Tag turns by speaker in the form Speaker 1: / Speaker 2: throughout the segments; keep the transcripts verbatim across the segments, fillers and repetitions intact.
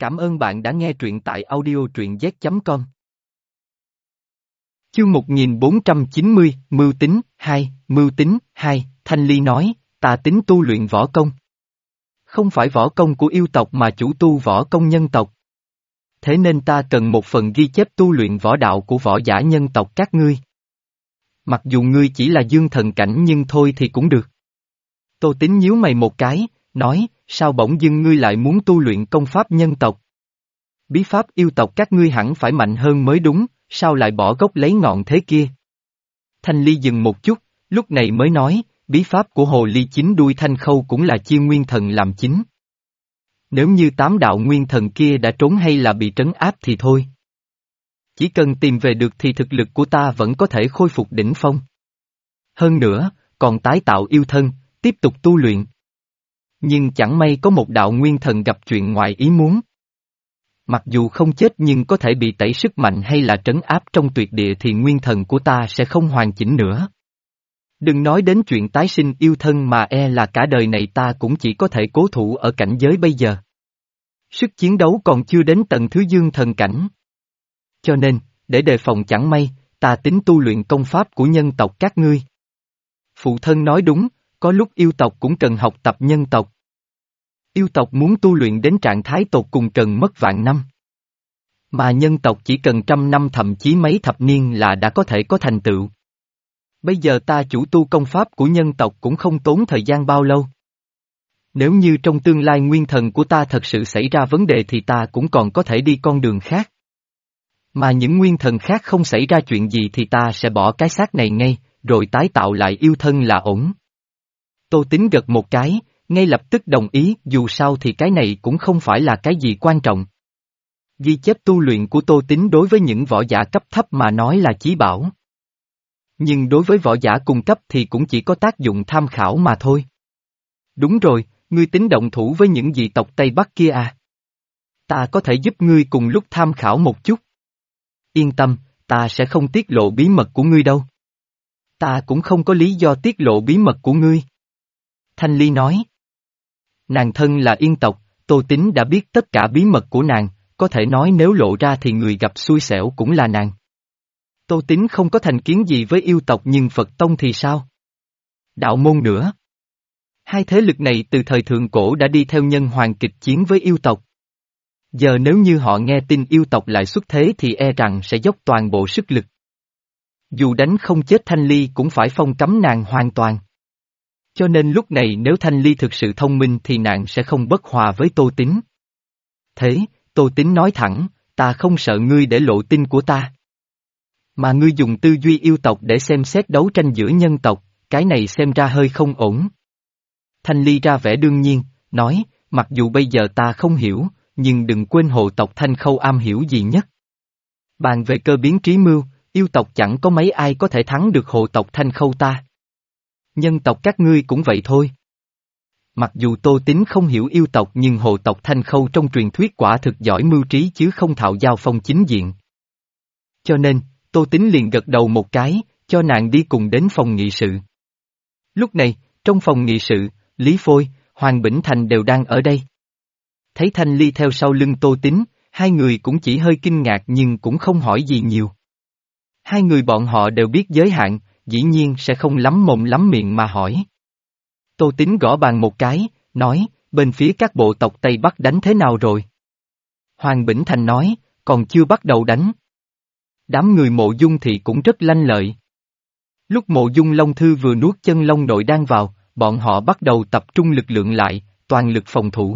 Speaker 1: Cảm ơn bạn đã nghe truyện tại audio truyện z chấm com. Chương một nghìn bốn trăm chín mươi, Mưu tính, hai, Mưu tính, hai, Thanh Ly nói, ta tính tu luyện võ công. Không phải võ công của yêu tộc mà chủ tu võ công nhân tộc. Thế nên ta cần một phần ghi chép tu luyện võ đạo của võ giả nhân tộc các ngươi. Mặc dù ngươi chỉ là dương thần cảnh nhưng thôi thì cũng được. Tô Tín nhíu mày một cái, nói, sao bỗng dưng ngươi lại muốn tu luyện công pháp nhân tộc? Bí pháp yêu tộc các ngươi hẳn phải mạnh hơn mới đúng, sao lại bỏ gốc lấy ngọn thế kia? Thanh Ly dừng một chút, lúc này mới nói, bí pháp của hồ ly chín đuôi thanh khâu cũng là chiêu nguyên thần làm chính. Nếu như tám đạo nguyên thần kia đã trốn hay là bị trấn áp thì thôi. Chỉ cần tìm về được thì thực lực của ta vẫn có thể khôi phục đỉnh phong. Hơn nữa, còn tái tạo yêu thân, tiếp tục tu luyện. Nhưng chẳng may có một đạo nguyên thần gặp chuyện ngoài ý muốn. Mặc dù không chết nhưng có thể bị tẩy sức mạnh hay là trấn áp trong tuyệt địa thì nguyên thần của ta sẽ không hoàn chỉnh nữa. Đừng nói đến chuyện tái sinh yêu thân mà e là cả đời này ta cũng chỉ có thể cố thủ ở cảnh giới bây giờ. Sức chiến đấu còn chưa đến tầng thứ dương thần cảnh. Cho nên, để đề phòng chẳng may, ta tính tu luyện công pháp của nhân tộc các ngươi. Phụ thân nói đúng, có lúc yêu tộc cũng cần học tập nhân tộc. Yêu tộc muốn tu luyện đến trạng thái tột cùng cần mất vạn năm. Mà nhân tộc chỉ cần trăm năm thậm chí mấy thập niên là đã có thể có thành tựu. Bây giờ ta chủ tu công pháp của nhân tộc cũng không tốn thời gian bao lâu. Nếu như trong tương lai nguyên thần của ta thật sự xảy ra vấn đề thì ta cũng còn có thể đi con đường khác. Mà những nguyên thần khác không xảy ra chuyện gì thì ta sẽ bỏ cái xác này ngay, rồi tái tạo lại yêu thân là ổn. Tô Tín gật một cái, ngay lập tức đồng ý, dù sao thì cái này cũng không phải là cái gì quan trọng. Ghi chép tu luyện của Tô Tín đối với những võ giả cấp thấp mà nói là chí bảo. Nhưng đối với võ giả cùng cấp thì cũng chỉ có tác dụng tham khảo mà thôi. Đúng rồi, ngươi tính động thủ với những dị tộc Tây Bắc kia à? Ta có thể giúp ngươi cùng lúc tham khảo một chút. Yên tâm, ta sẽ không tiết lộ bí mật của ngươi đâu. Ta cũng không có lý do tiết lộ bí mật của ngươi. Thanh Ly nói. Nàng thân là yên tộc, Tô Tín đã biết tất cả bí mật của nàng, có thể nói nếu lộ ra thì người gặp xui xẻo cũng là nàng. Tô Tín không có thành kiến gì với yêu tộc nhưng Phật Tông thì sao? Đạo môn nữa. Hai thế lực này từ thời thượng cổ đã đi theo nhân hoàng kịch chiến với yêu tộc. Giờ nếu như họ nghe tin yêu tộc lại xuất thế thì e rằng sẽ dốc toàn bộ sức lực. Dù đánh không chết Thanh Ly cũng phải phong cấm nàng hoàn toàn. Cho nên lúc này nếu Thanh Ly thực sự thông minh thì nàng sẽ không bất hòa với Tô Tín. Thế, Tô Tín nói thẳng, ta không sợ ngươi để lộ tin của ta. Mà ngươi dùng tư duy yêu tộc để xem xét đấu tranh giữa nhân tộc, cái này xem ra hơi không ổn. Thanh Ly ra vẻ đương nhiên, nói, mặc dù bây giờ ta không hiểu, nhưng đừng quên hộ tộc Thanh Khâu am hiểu gì nhất. Bàn về cơ biến trí mưu, yêu tộc chẳng có mấy ai có thể thắng được hộ tộc Thanh Khâu ta. Nhân tộc các ngươi cũng vậy thôi. Mặc dù Tô Tín không hiểu yêu tộc nhưng hộ tộc Thanh Khâu trong truyền thuyết quả thực giỏi mưu trí chứ không thạo giao phong chính diện. Cho nên, Tô Tín liền gật đầu một cái, cho nàng đi cùng đến phòng nghị sự. Lúc này, trong phòng nghị sự, Lý Phôi, Hoàng Bỉnh Thành đều đang ở đây. Thấy Thanh Ly theo sau lưng Tô Tín, hai người cũng chỉ hơi kinh ngạc nhưng cũng không hỏi gì nhiều. Hai người bọn họ đều biết giới hạn, dĩ nhiên sẽ không lắm mồm lắm miệng mà hỏi. Tô Tín gõ bàn một cái, nói, bên phía các bộ tộc Tây Bắc đánh thế nào rồi? Hoàng Bỉnh Thành nói, còn chưa bắt đầu đánh. Đám người Mộ Dung thì cũng rất lanh lợi. Lúc Mộ Dung Long Thư vừa nuốt chân Long Nội đang vào, bọn họ bắt đầu tập trung lực lượng lại, toàn lực phòng thủ.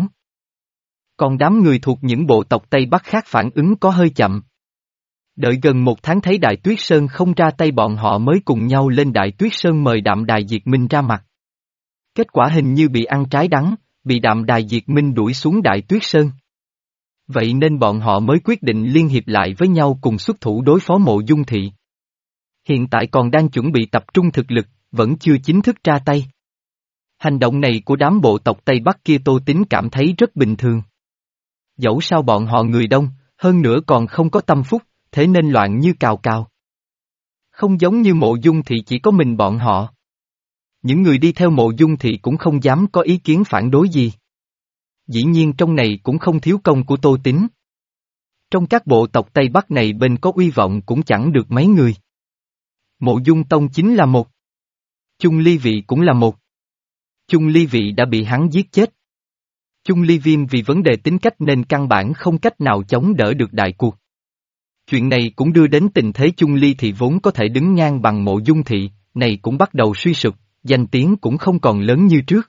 Speaker 1: Còn đám người thuộc những bộ tộc Tây Bắc khác phản ứng có hơi chậm. Đợi gần một tháng thấy Đại Tuyết Sơn không ra tay bọn họ mới cùng nhau lên Đại Tuyết Sơn mời Đạm Đài Diệt Minh ra mặt. Kết quả hình như bị ăn trái đắng, bị Đạm Đài Diệt Minh đuổi xuống Đại Tuyết Sơn. Vậy nên bọn họ mới quyết định liên hiệp lại với nhau cùng xuất thủ đối phó Mộ Dung Thị. Hiện tại còn đang chuẩn bị tập trung thực lực, vẫn chưa chính thức ra tay. Hành động này của đám bộ tộc Tây Bắc kia Tô Tín cảm thấy rất bình thường. Dẫu sao bọn họ người đông, hơn nữa còn không có tâm phúc, thế nên loạn như cào cào. Không giống như Mộ Dung Thị chỉ có mình bọn họ. Những người đi theo Mộ Dung Thị cũng không dám có ý kiến phản đối gì. Dĩ nhiên trong này cũng không thiếu công của Tô Tín. Trong các bộ tộc Tây Bắc này bên có uy vọng cũng chẳng được mấy người. Mộ Dung Tông chính là một. Chung Ly Vị cũng là một. Chung Ly Vị đã bị hắn giết chết. Chung Ly Viêm vì vấn đề tính cách nên căn bản không cách nào chống đỡ được đại cuộc. Chuyện này cũng đưa đến tình thế Chung Ly Thị vốn có thể đứng ngang bằng Mộ Dung Thị, này cũng bắt đầu suy sụp, danh tiếng cũng không còn lớn như trước.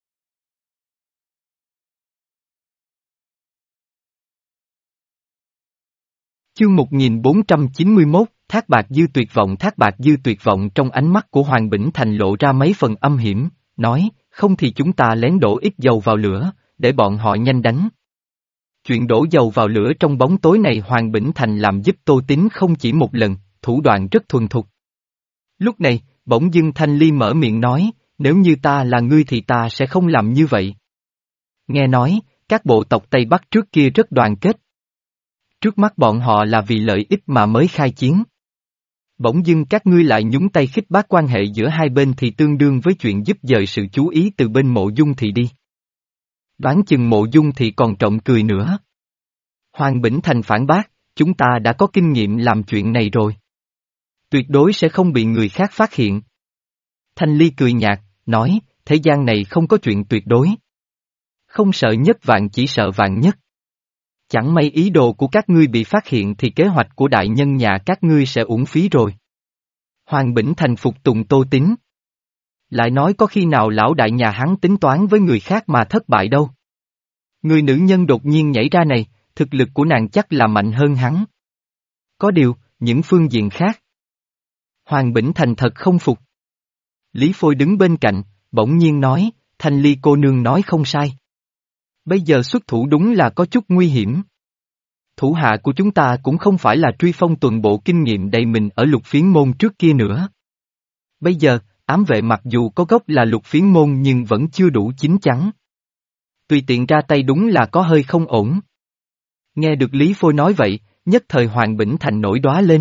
Speaker 1: Chương một nghìn bốn trăm chín mươi mốt, Thác Bạt Dư tuyệt vọng. Thác Bạt Dư tuyệt vọng trong ánh mắt của Hoàng Bỉnh Thành lộ ra mấy phần âm hiểm, nói, không thì chúng ta lén đổ ít dầu vào lửa, để bọn họ nhanh đánh. Chuyện đổ dầu vào lửa trong bóng tối này Hoàng Bỉnh Thành làm giúp Tô Tín không chỉ một lần, thủ đoạn rất thuần thục. Lúc này, bỗng dưng Thanh Ly mở miệng nói, nếu như ta là ngươi thì ta sẽ không làm như vậy. Nghe nói, các bộ tộc Tây Bắc trước kia rất đoàn kết. Trước mắt bọn họ là vì lợi ích mà mới khai chiến. Bỗng dưng các ngươi lại nhúng tay khích bác quan hệ giữa hai bên thì tương đương với chuyện giúp dời sự chú ý từ bên Mộ Dung Thị đi. Đoán chừng Mộ Dung Thị còn trộm cười nữa. Hoàng Bỉnh Thành phản bác, chúng ta đã có kinh nghiệm làm chuyện này rồi. Tuyệt đối sẽ không bị người khác phát hiện. Thanh Ly cười nhạt, nói, thế gian này không có chuyện tuyệt đối. Không sợ nhất vạn chỉ sợ vạn nhất. Chẳng may ý đồ của các ngươi bị phát hiện thì kế hoạch của đại nhân nhà các ngươi sẽ uổng phí rồi. Hoàng Bỉnh Thành phục tùng Tô Tín. Lại nói có khi nào lão đại nhà hắn tính toán với người khác mà thất bại đâu. Người nữ nhân đột nhiên nhảy ra này, thực lực của nàng chắc là mạnh hơn hắn. Có điều, những phương diện khác. Hoàng Bỉnh Thành thật không phục. Lý Phôi đứng bên cạnh, bỗng nhiên nói, Thanh Ly cô nương nói không sai. Bây giờ xuất thủ đúng là có chút nguy hiểm. Thủ hạ của chúng ta cũng không phải là truy phong tuần bộ kinh nghiệm đầy mình ở Lục Phiến Môn trước kia nữa. Bây giờ, ám vệ mặc dù có gốc là Lục Phiến Môn nhưng vẫn chưa đủ chín chắn. Tùy tiện ra tay đúng là có hơi không ổn. Nghe được Lý Phôi nói vậy, nhất thời Hoàng Bỉnh Thành nổi đoá lên.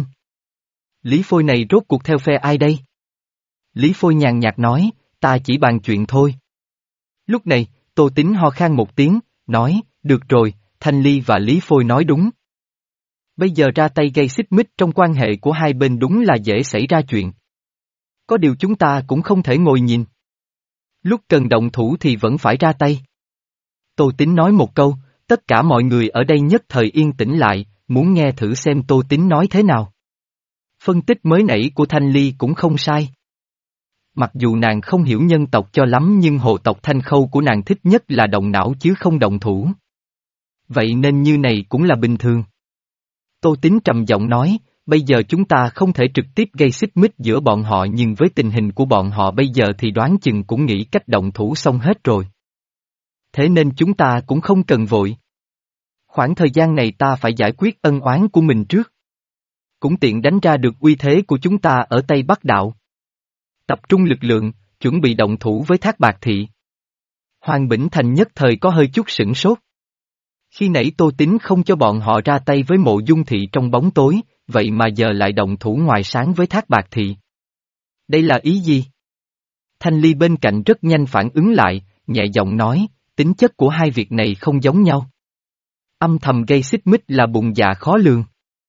Speaker 1: Lý Phôi này rốt cuộc theo phe ai đây? Lý Phôi nhàn nhạt nói, ta chỉ bàn chuyện thôi. Lúc này, Tô Tín ho khan một tiếng, nói, được rồi, Thanh Ly và Lý Phôi nói đúng. Bây giờ ra tay gây xích mích trong quan hệ của hai bên đúng là dễ xảy ra chuyện. Có điều chúng ta cũng không thể ngồi nhìn. Lúc cần động thủ thì vẫn phải ra tay. Tô Tín nói một câu, tất cả mọi người ở đây nhất thời yên tĩnh lại, muốn nghe thử xem Tô Tín nói thế nào. Phân tích mới nãy của Thanh Ly cũng không sai. Mặc dù nàng không hiểu nhân tộc cho lắm nhưng hộ tộc Thanh Khâu của nàng thích nhất là động não chứ không động thủ. Vậy nên như này cũng là bình thường. Tô Tín trầm giọng nói, bây giờ chúng ta không thể trực tiếp gây xích mích giữa bọn họ nhưng với tình hình của bọn họ bây giờ thì đoán chừng cũng nghĩ cách động thủ xong hết rồi. Thế nên chúng ta cũng không cần vội. Khoảng thời gian này ta phải giải quyết ân oán của mình trước. Cũng tiện đánh ra được uy thế của chúng ta ở Tây Bắc Đạo. Tập trung lực lượng, chuẩn bị động thủ với Thác Bạt Thị. Hoàng Bỉnh Thành nhất thời có hơi chút sửng sốt. Khi nãy Tô Tín không cho bọn họ ra tay với Mộ Dung Thị trong bóng tối, vậy mà giờ lại động thủ ngoài sáng với Thác Bạt Thị. Đây là ý gì? Thanh Ly bên cạnh rất nhanh phản ứng lại, nhẹ giọng nói, tính chất của hai việc này không giống nhau. Âm thầm gây xích mích là bụng dạ khó lường.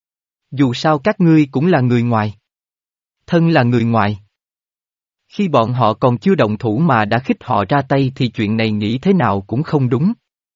Speaker 1: Dù sao các ngươi cũng là người ngoài. Thân là người ngoài. Khi bọn họ còn chưa động thủ mà đã khích họ ra tay thì chuyện này nghĩ thế nào cũng không đúng.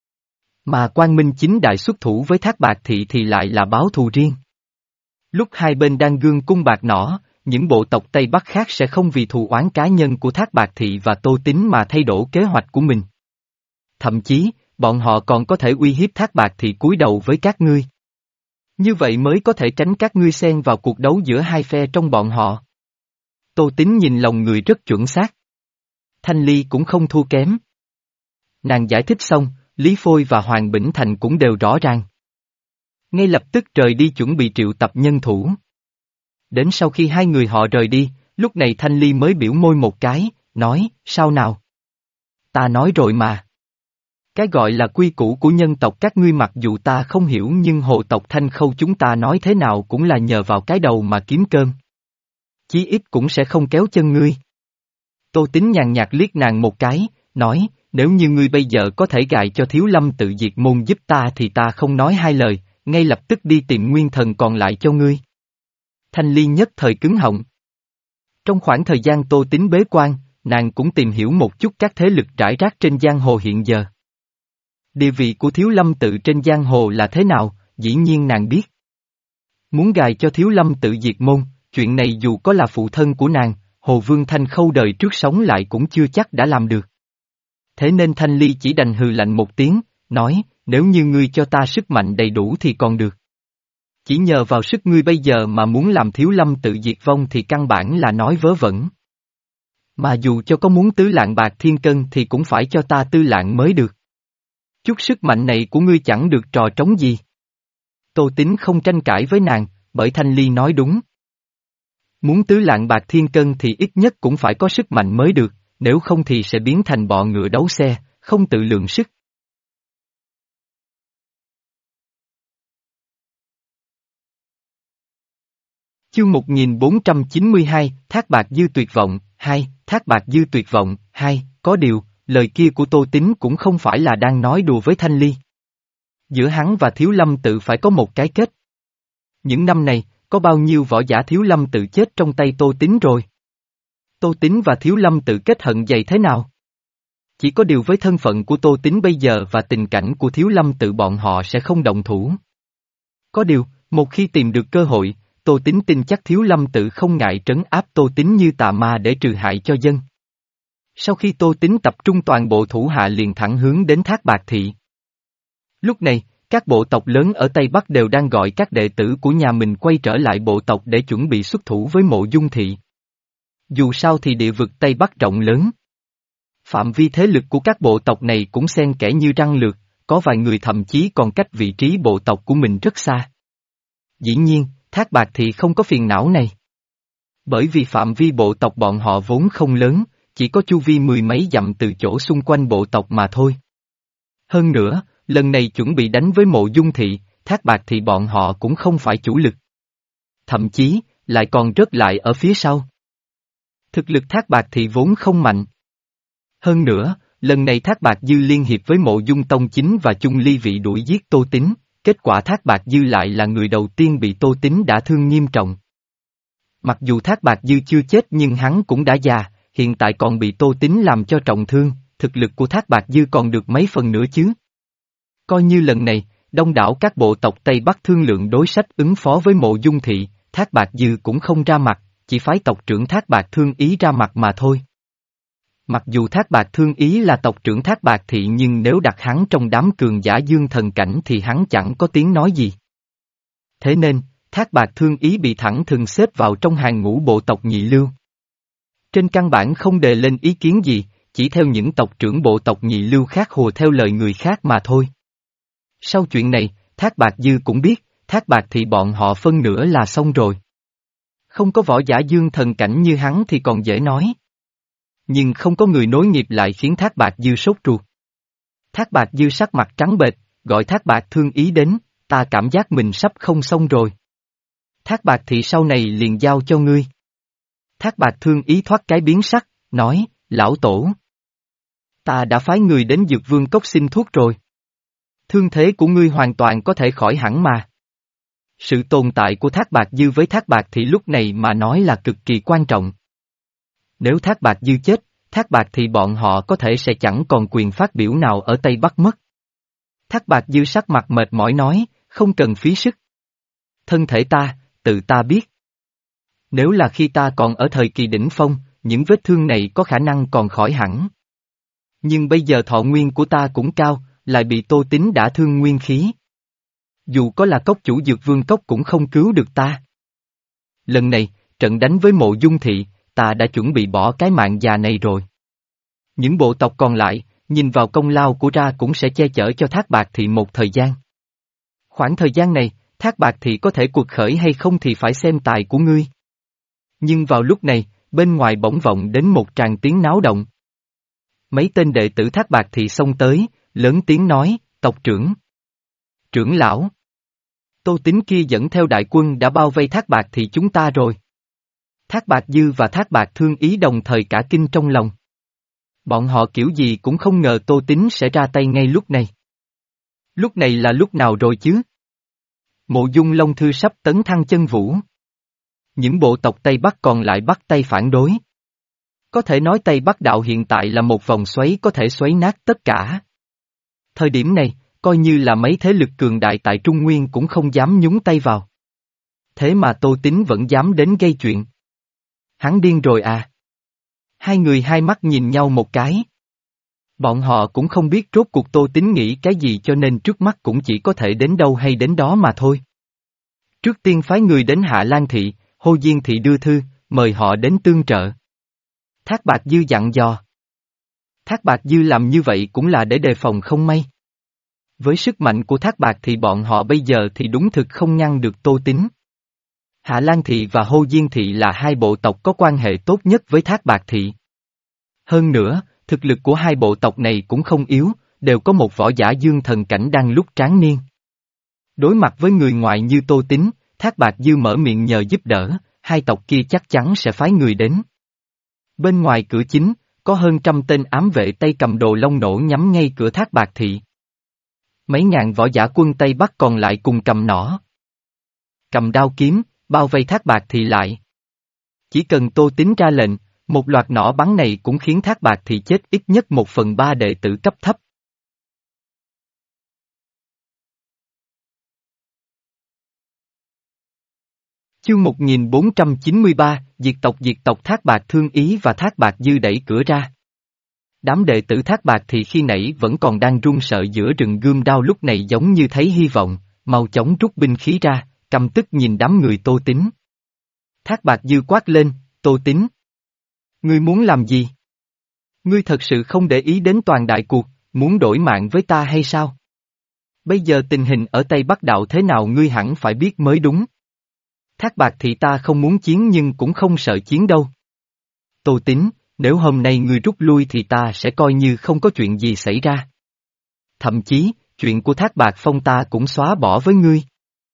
Speaker 1: Mà Quang Minh chính đại xuất thủ với Thác Bạt Thị thì lại là báo thù riêng. Lúc hai bên đang gương cung bạc nỏ, những bộ tộc Tây Bắc khác sẽ không vì thù oán cá nhân của Thác Bạt Thị và Tô Tín mà thay đổi kế hoạch của mình. Thậm chí, bọn họ còn có thể uy hiếp Thác Bạt Thị cúi đầu với các ngươi. Như vậy mới có thể tránh các ngươi xen vào cuộc đấu giữa hai phe trong bọn họ. Tô Tín nhìn lòng người rất chuẩn xác. Thanh Ly cũng không thua kém. Nàng giải thích xong, Lý Phôi và Hoàng Bỉnh Thành cũng đều rõ ràng. Ngay lập tức rời đi chuẩn bị triệu tập nhân thủ. Đến sau khi hai người họ rời đi, lúc này Thanh Ly mới biểu môi một cái, nói, sao nào? Ta nói rồi mà. Cái gọi là quy củ của nhân tộc các ngươi mặc dù ta không hiểu nhưng hộ tộc Thanh Khâu chúng ta nói thế nào cũng là nhờ vào cái đầu mà kiếm cơm. Chí ít cũng sẽ không kéo chân ngươi. Tô Tín nhàn nhạt liếc nàng một cái, nói, Nếu như ngươi bây giờ có thể gài cho Thiếu Lâm tự diệt môn giúp ta thì ta không nói hai lời, ngay lập tức đi tìm nguyên thần còn lại cho ngươi. Thanh Ly nhất thời cứng họng. Trong khoảng thời gian Tô Tín bế quan, nàng cũng tìm hiểu một chút các thế lực rải rác trên giang hồ hiện giờ. Địa vị của Thiếu Lâm tự trên giang hồ là thế nào, dĩ nhiên nàng biết. Muốn gài cho Thiếu Lâm tự diệt môn, chuyện này dù có là phụ thân của nàng, Hồ Vương Thanh Khâu đời trước sống lại cũng chưa chắc đã làm được. Thế nên Thanh Ly chỉ đành hừ lạnh một tiếng, nói, nếu như ngươi cho ta sức mạnh đầy đủ thì còn được. Chỉ nhờ vào sức ngươi bây giờ mà muốn làm Thiếu Lâm tự diệt vong thì căn bản là nói vớ vẩn. Mà dù cho có muốn tứ lạng bạc thiên cân thì cũng phải cho ta tư lạng mới được. Chút sức mạnh này của ngươi chẳng được trò trống gì. Tô Tín không tranh cãi với nàng, bởi Thanh Ly nói đúng. Muốn tứ lạng bạc thiên cân thì ít nhất cũng phải có sức mạnh mới được, nếu không thì sẽ biến thành bọ ngựa đấu xe, không tự lượng sức. Chương một nghìn bốn trăm chín mươi hai, Thác Bạt Dư tuyệt vọng, hai, Thác Bạt Dư tuyệt vọng, hai, có điều, lời kia của Tô Tín cũng không phải là đang nói đùa với Thanh Ly. Giữa hắn và Thiếu Lâm tự phải có một cái kết. Những năm này, có bao nhiêu võ giả Thiếu Lâm tự chết trong tay Tô Tín rồi? Tô Tín và Thiếu Lâm tự kết hận dày thế nào? Chỉ có điều với thân phận của Tô Tín bây giờ và tình cảnh của Thiếu Lâm tự bọn họ sẽ không động thủ. Có điều, một khi tìm được cơ hội, Tô Tín tin chắc Thiếu Lâm tự không ngại trấn áp Tô Tín như tà ma để trừ hại cho dân. Sau khi Tô Tín tập trung toàn bộ thủ hạ liền thẳng hướng đến Thác Bạt Thị. Lúc này, các bộ tộc lớn ở Tây Bắc đều đang gọi các đệ tử của nhà mình quay trở lại bộ tộc để chuẩn bị xuất thủ với Mộ Dung Thị. Dù sao thì địa vực Tây Bắc rộng lớn. Phạm vi thế lực của các bộ tộc này cũng xen kẽ như răng lược, có vài người thậm chí còn cách vị trí bộ tộc của mình rất xa. Dĩ nhiên, Thác Bạt Thị không có phiền não này. Bởi vì phạm vi bộ tộc bọn họ vốn không lớn, chỉ có chu vi mười mấy dặm từ chỗ xung quanh bộ tộc mà thôi. Hơn nữa, lần này chuẩn bị đánh với Mộ Dung Thị, Thác Bạt Thị bọn họ cũng không phải chủ lực. Thậm chí, lại còn rớt lại ở phía sau. Thực lực Thác Bạt Thị vốn không mạnh. Hơn nữa, lần này Thác Bạt Dư liên hiệp với Mộ Dung Tông Chính và Chung Ly Vị đuổi giết Tô Tín, kết quả Thác Bạt Dư lại là người đầu tiên bị Tô Tín đả thương nghiêm trọng. Mặc dù Thác Bạt Dư chưa chết nhưng hắn cũng đã già, hiện tại còn bị Tô Tín làm cho trọng thương, thực lực của Thác Bạt Dư còn được mấy phần nữa chứ. Coi như lần này, đông đảo các bộ tộc Tây Bắc thương lượng đối sách ứng phó với Mộ Dung Thị, Thác Bạt Dư cũng không ra mặt, chỉ phái tộc trưởng Thác Bạt Thương Ý ra mặt mà thôi. Mặc dù Thác Bạt Thương Ý là tộc trưởng Thác Bạt Thị nhưng nếu đặt hắn trong đám cường giả dương thần cảnh thì hắn chẳng có tiếng nói gì. Thế nên, Thác Bạt Thương Ý bị thẳng thừng xếp vào trong hàng ngũ bộ tộc nhị lưu. Trên căn bản không đề lên ý kiến gì, chỉ theo những tộc trưởng bộ tộc nhị lưu khác hùa theo lời người khác mà thôi. Sau chuyện này, Thác Bạt Dư cũng biết, Thác Bạt Thị bọn họ phân nửa là xong rồi. Không có võ giả dương thần cảnh như hắn thì còn dễ nói. Nhưng không có người nối nghiệp lại khiến Thác Bạt Dư sốt ruột. Thác Bạt Dư sắc mặt trắng bệch, gọi Thác Bạt Thương Ý đến, ta cảm giác mình sắp không xong rồi. Thác Bạt Thị sau này liền giao cho ngươi. Thác Bạt Thương Ý thoát cái biến sắc, nói, lão tổ. Ta đã phái người đến Dược Vương Cốc xin thuốc rồi. Thương thế của ngươi hoàn toàn có thể khỏi hẳn mà. Sự tồn tại của Thác Bạt Dư với Thác Bạt Thị lúc này mà nói là cực kỳ quan trọng. Nếu Thác Bạt Dư chết, Thác Bạt Thị bọn họ có thể sẽ chẳng còn quyền phát biểu nào ở Tây Bắc mất. Thác Bạt Dư sắc mặt mệt mỏi nói, không cần phí sức. Thân thể ta, tự ta biết. Nếu là khi ta còn ở thời kỳ đỉnh phong, những vết thương này có khả năng còn khỏi hẳn. Nhưng bây giờ thọ nguyên của ta cũng cao, lại bị Tô Tín đả thương nguyên khí. Dù có là cốc chủ Dược Vương Cốc cũng không cứu được ta. Lần này, trận đánh với Mộ Dung Thị, ta đã chuẩn bị bỏ cái mạng già này rồi. Những bộ tộc còn lại, nhìn vào công lao của ra cũng sẽ che chở cho Thác Bạt Thị một thời gian. Khoảng thời gian này, Thác Bạt Thị có thể cuộc khởi hay không thì phải xem tài của ngươi. Nhưng vào lúc này, bên ngoài bỗng vọng đến một tràng tiếng náo động. Mấy tên đệ tử Thác Bạt Thị xông tới, lớn tiếng nói, tộc trưởng. Trưởng lão. Tô Tín kia dẫn theo đại quân đã bao vây Thác Bạt Thị chúng ta rồi. Thác Bạt Dư và Thác Bạt Thương Ý đồng thời cả kinh trong lòng. Bọn họ kiểu gì cũng không ngờ Tô Tín sẽ ra tay ngay lúc này. Lúc này là lúc nào rồi chứ? Mộ Dung Long Thư sắp tấn thăng chân vũ. Những bộ tộc Tây Bắc còn lại bắt tay phản đối. Có thể nói Tây Bắc đạo hiện tại là một vòng xoáy có thể xoáy nát tất cả. Thời điểm này, coi như là mấy thế lực cường đại tại Trung Nguyên cũng không dám nhúng tay vào. Thế mà Tô Tín vẫn dám đến gây chuyện. Hắn điên rồi à? Hai người hai mắt nhìn nhau một cái. Bọn họ cũng không biết rốt cuộc Tô Tín nghĩ cái gì cho nên trước mắt cũng chỉ có thể đến đâu hay đến đó mà thôi. Trước tiên phái người đến Hạ Lan Thị, Hồ Diên Thị đưa thư, mời họ đến tương trợ. Thác Bạt Dư dặn dò. Thác Bạt Dư làm như vậy cũng là để đề phòng không may. Với sức mạnh của Thác Bạt thì bọn họ bây giờ thì đúng thực không ngăn được Tô Tín. Hạ Lan Thị và Hồ Diên Thị là hai bộ tộc có quan hệ tốt nhất với Thác Bạt Thị. Hơn nữa, thực lực của hai bộ tộc này cũng không yếu, đều có một võ giả dương thần cảnh đang lúc tráng niên. Đối mặt với người ngoại như Tô Tín, Thác Bạt Dư mở miệng nhờ giúp đỡ, hai tộc kia chắc chắn sẽ phái người đến. Bên ngoài cửa chính, có hơn trăm tên ám vệ tay cầm đồ long nổ nhắm ngay cửa Thác Bạt Thị. Mấy ngàn võ giả quân Tây Bắc còn lại cùng cầm nỏ, cầm đao kiếm, bao vây Thác Bạt Thị lại. Chỉ cần Tô Tín ra lệnh, một loạt nỏ bắn này cũng khiến Thác Bạt Thị chết ít nhất một phần ba đệ tử cấp thấp. Chương một nghìn bốn trăm chín mươi ba, diệt tộc diệt tộc Thác Bạt Thương Ý và Thác Bạt Dư đẩy cửa ra. Đám đệ tử Thác Bạt Thị khi nãy vẫn còn đang run sợ giữa rừng gươm đao lúc này giống như thấy hy vọng, mau chóng rút binh khí ra, căm tức nhìn đám người Tô Tín. Thác Bạt Dư quát lên, Tô Tín. Ngươi muốn làm gì? Ngươi thật sự không để ý đến toàn đại cuộc, muốn đổi mạng với ta hay sao? Bây giờ tình hình ở Tây Bắc đạo thế nào ngươi hẳn phải biết mới đúng. Thác Bạt Thị ta không muốn chiến nhưng cũng không sợ chiến đâu. Tô Tín, nếu hôm nay ngươi rút lui thì ta sẽ coi như không có chuyện gì xảy ra. Thậm chí, chuyện của Thác Bạt Phong ta cũng xóa bỏ với ngươi.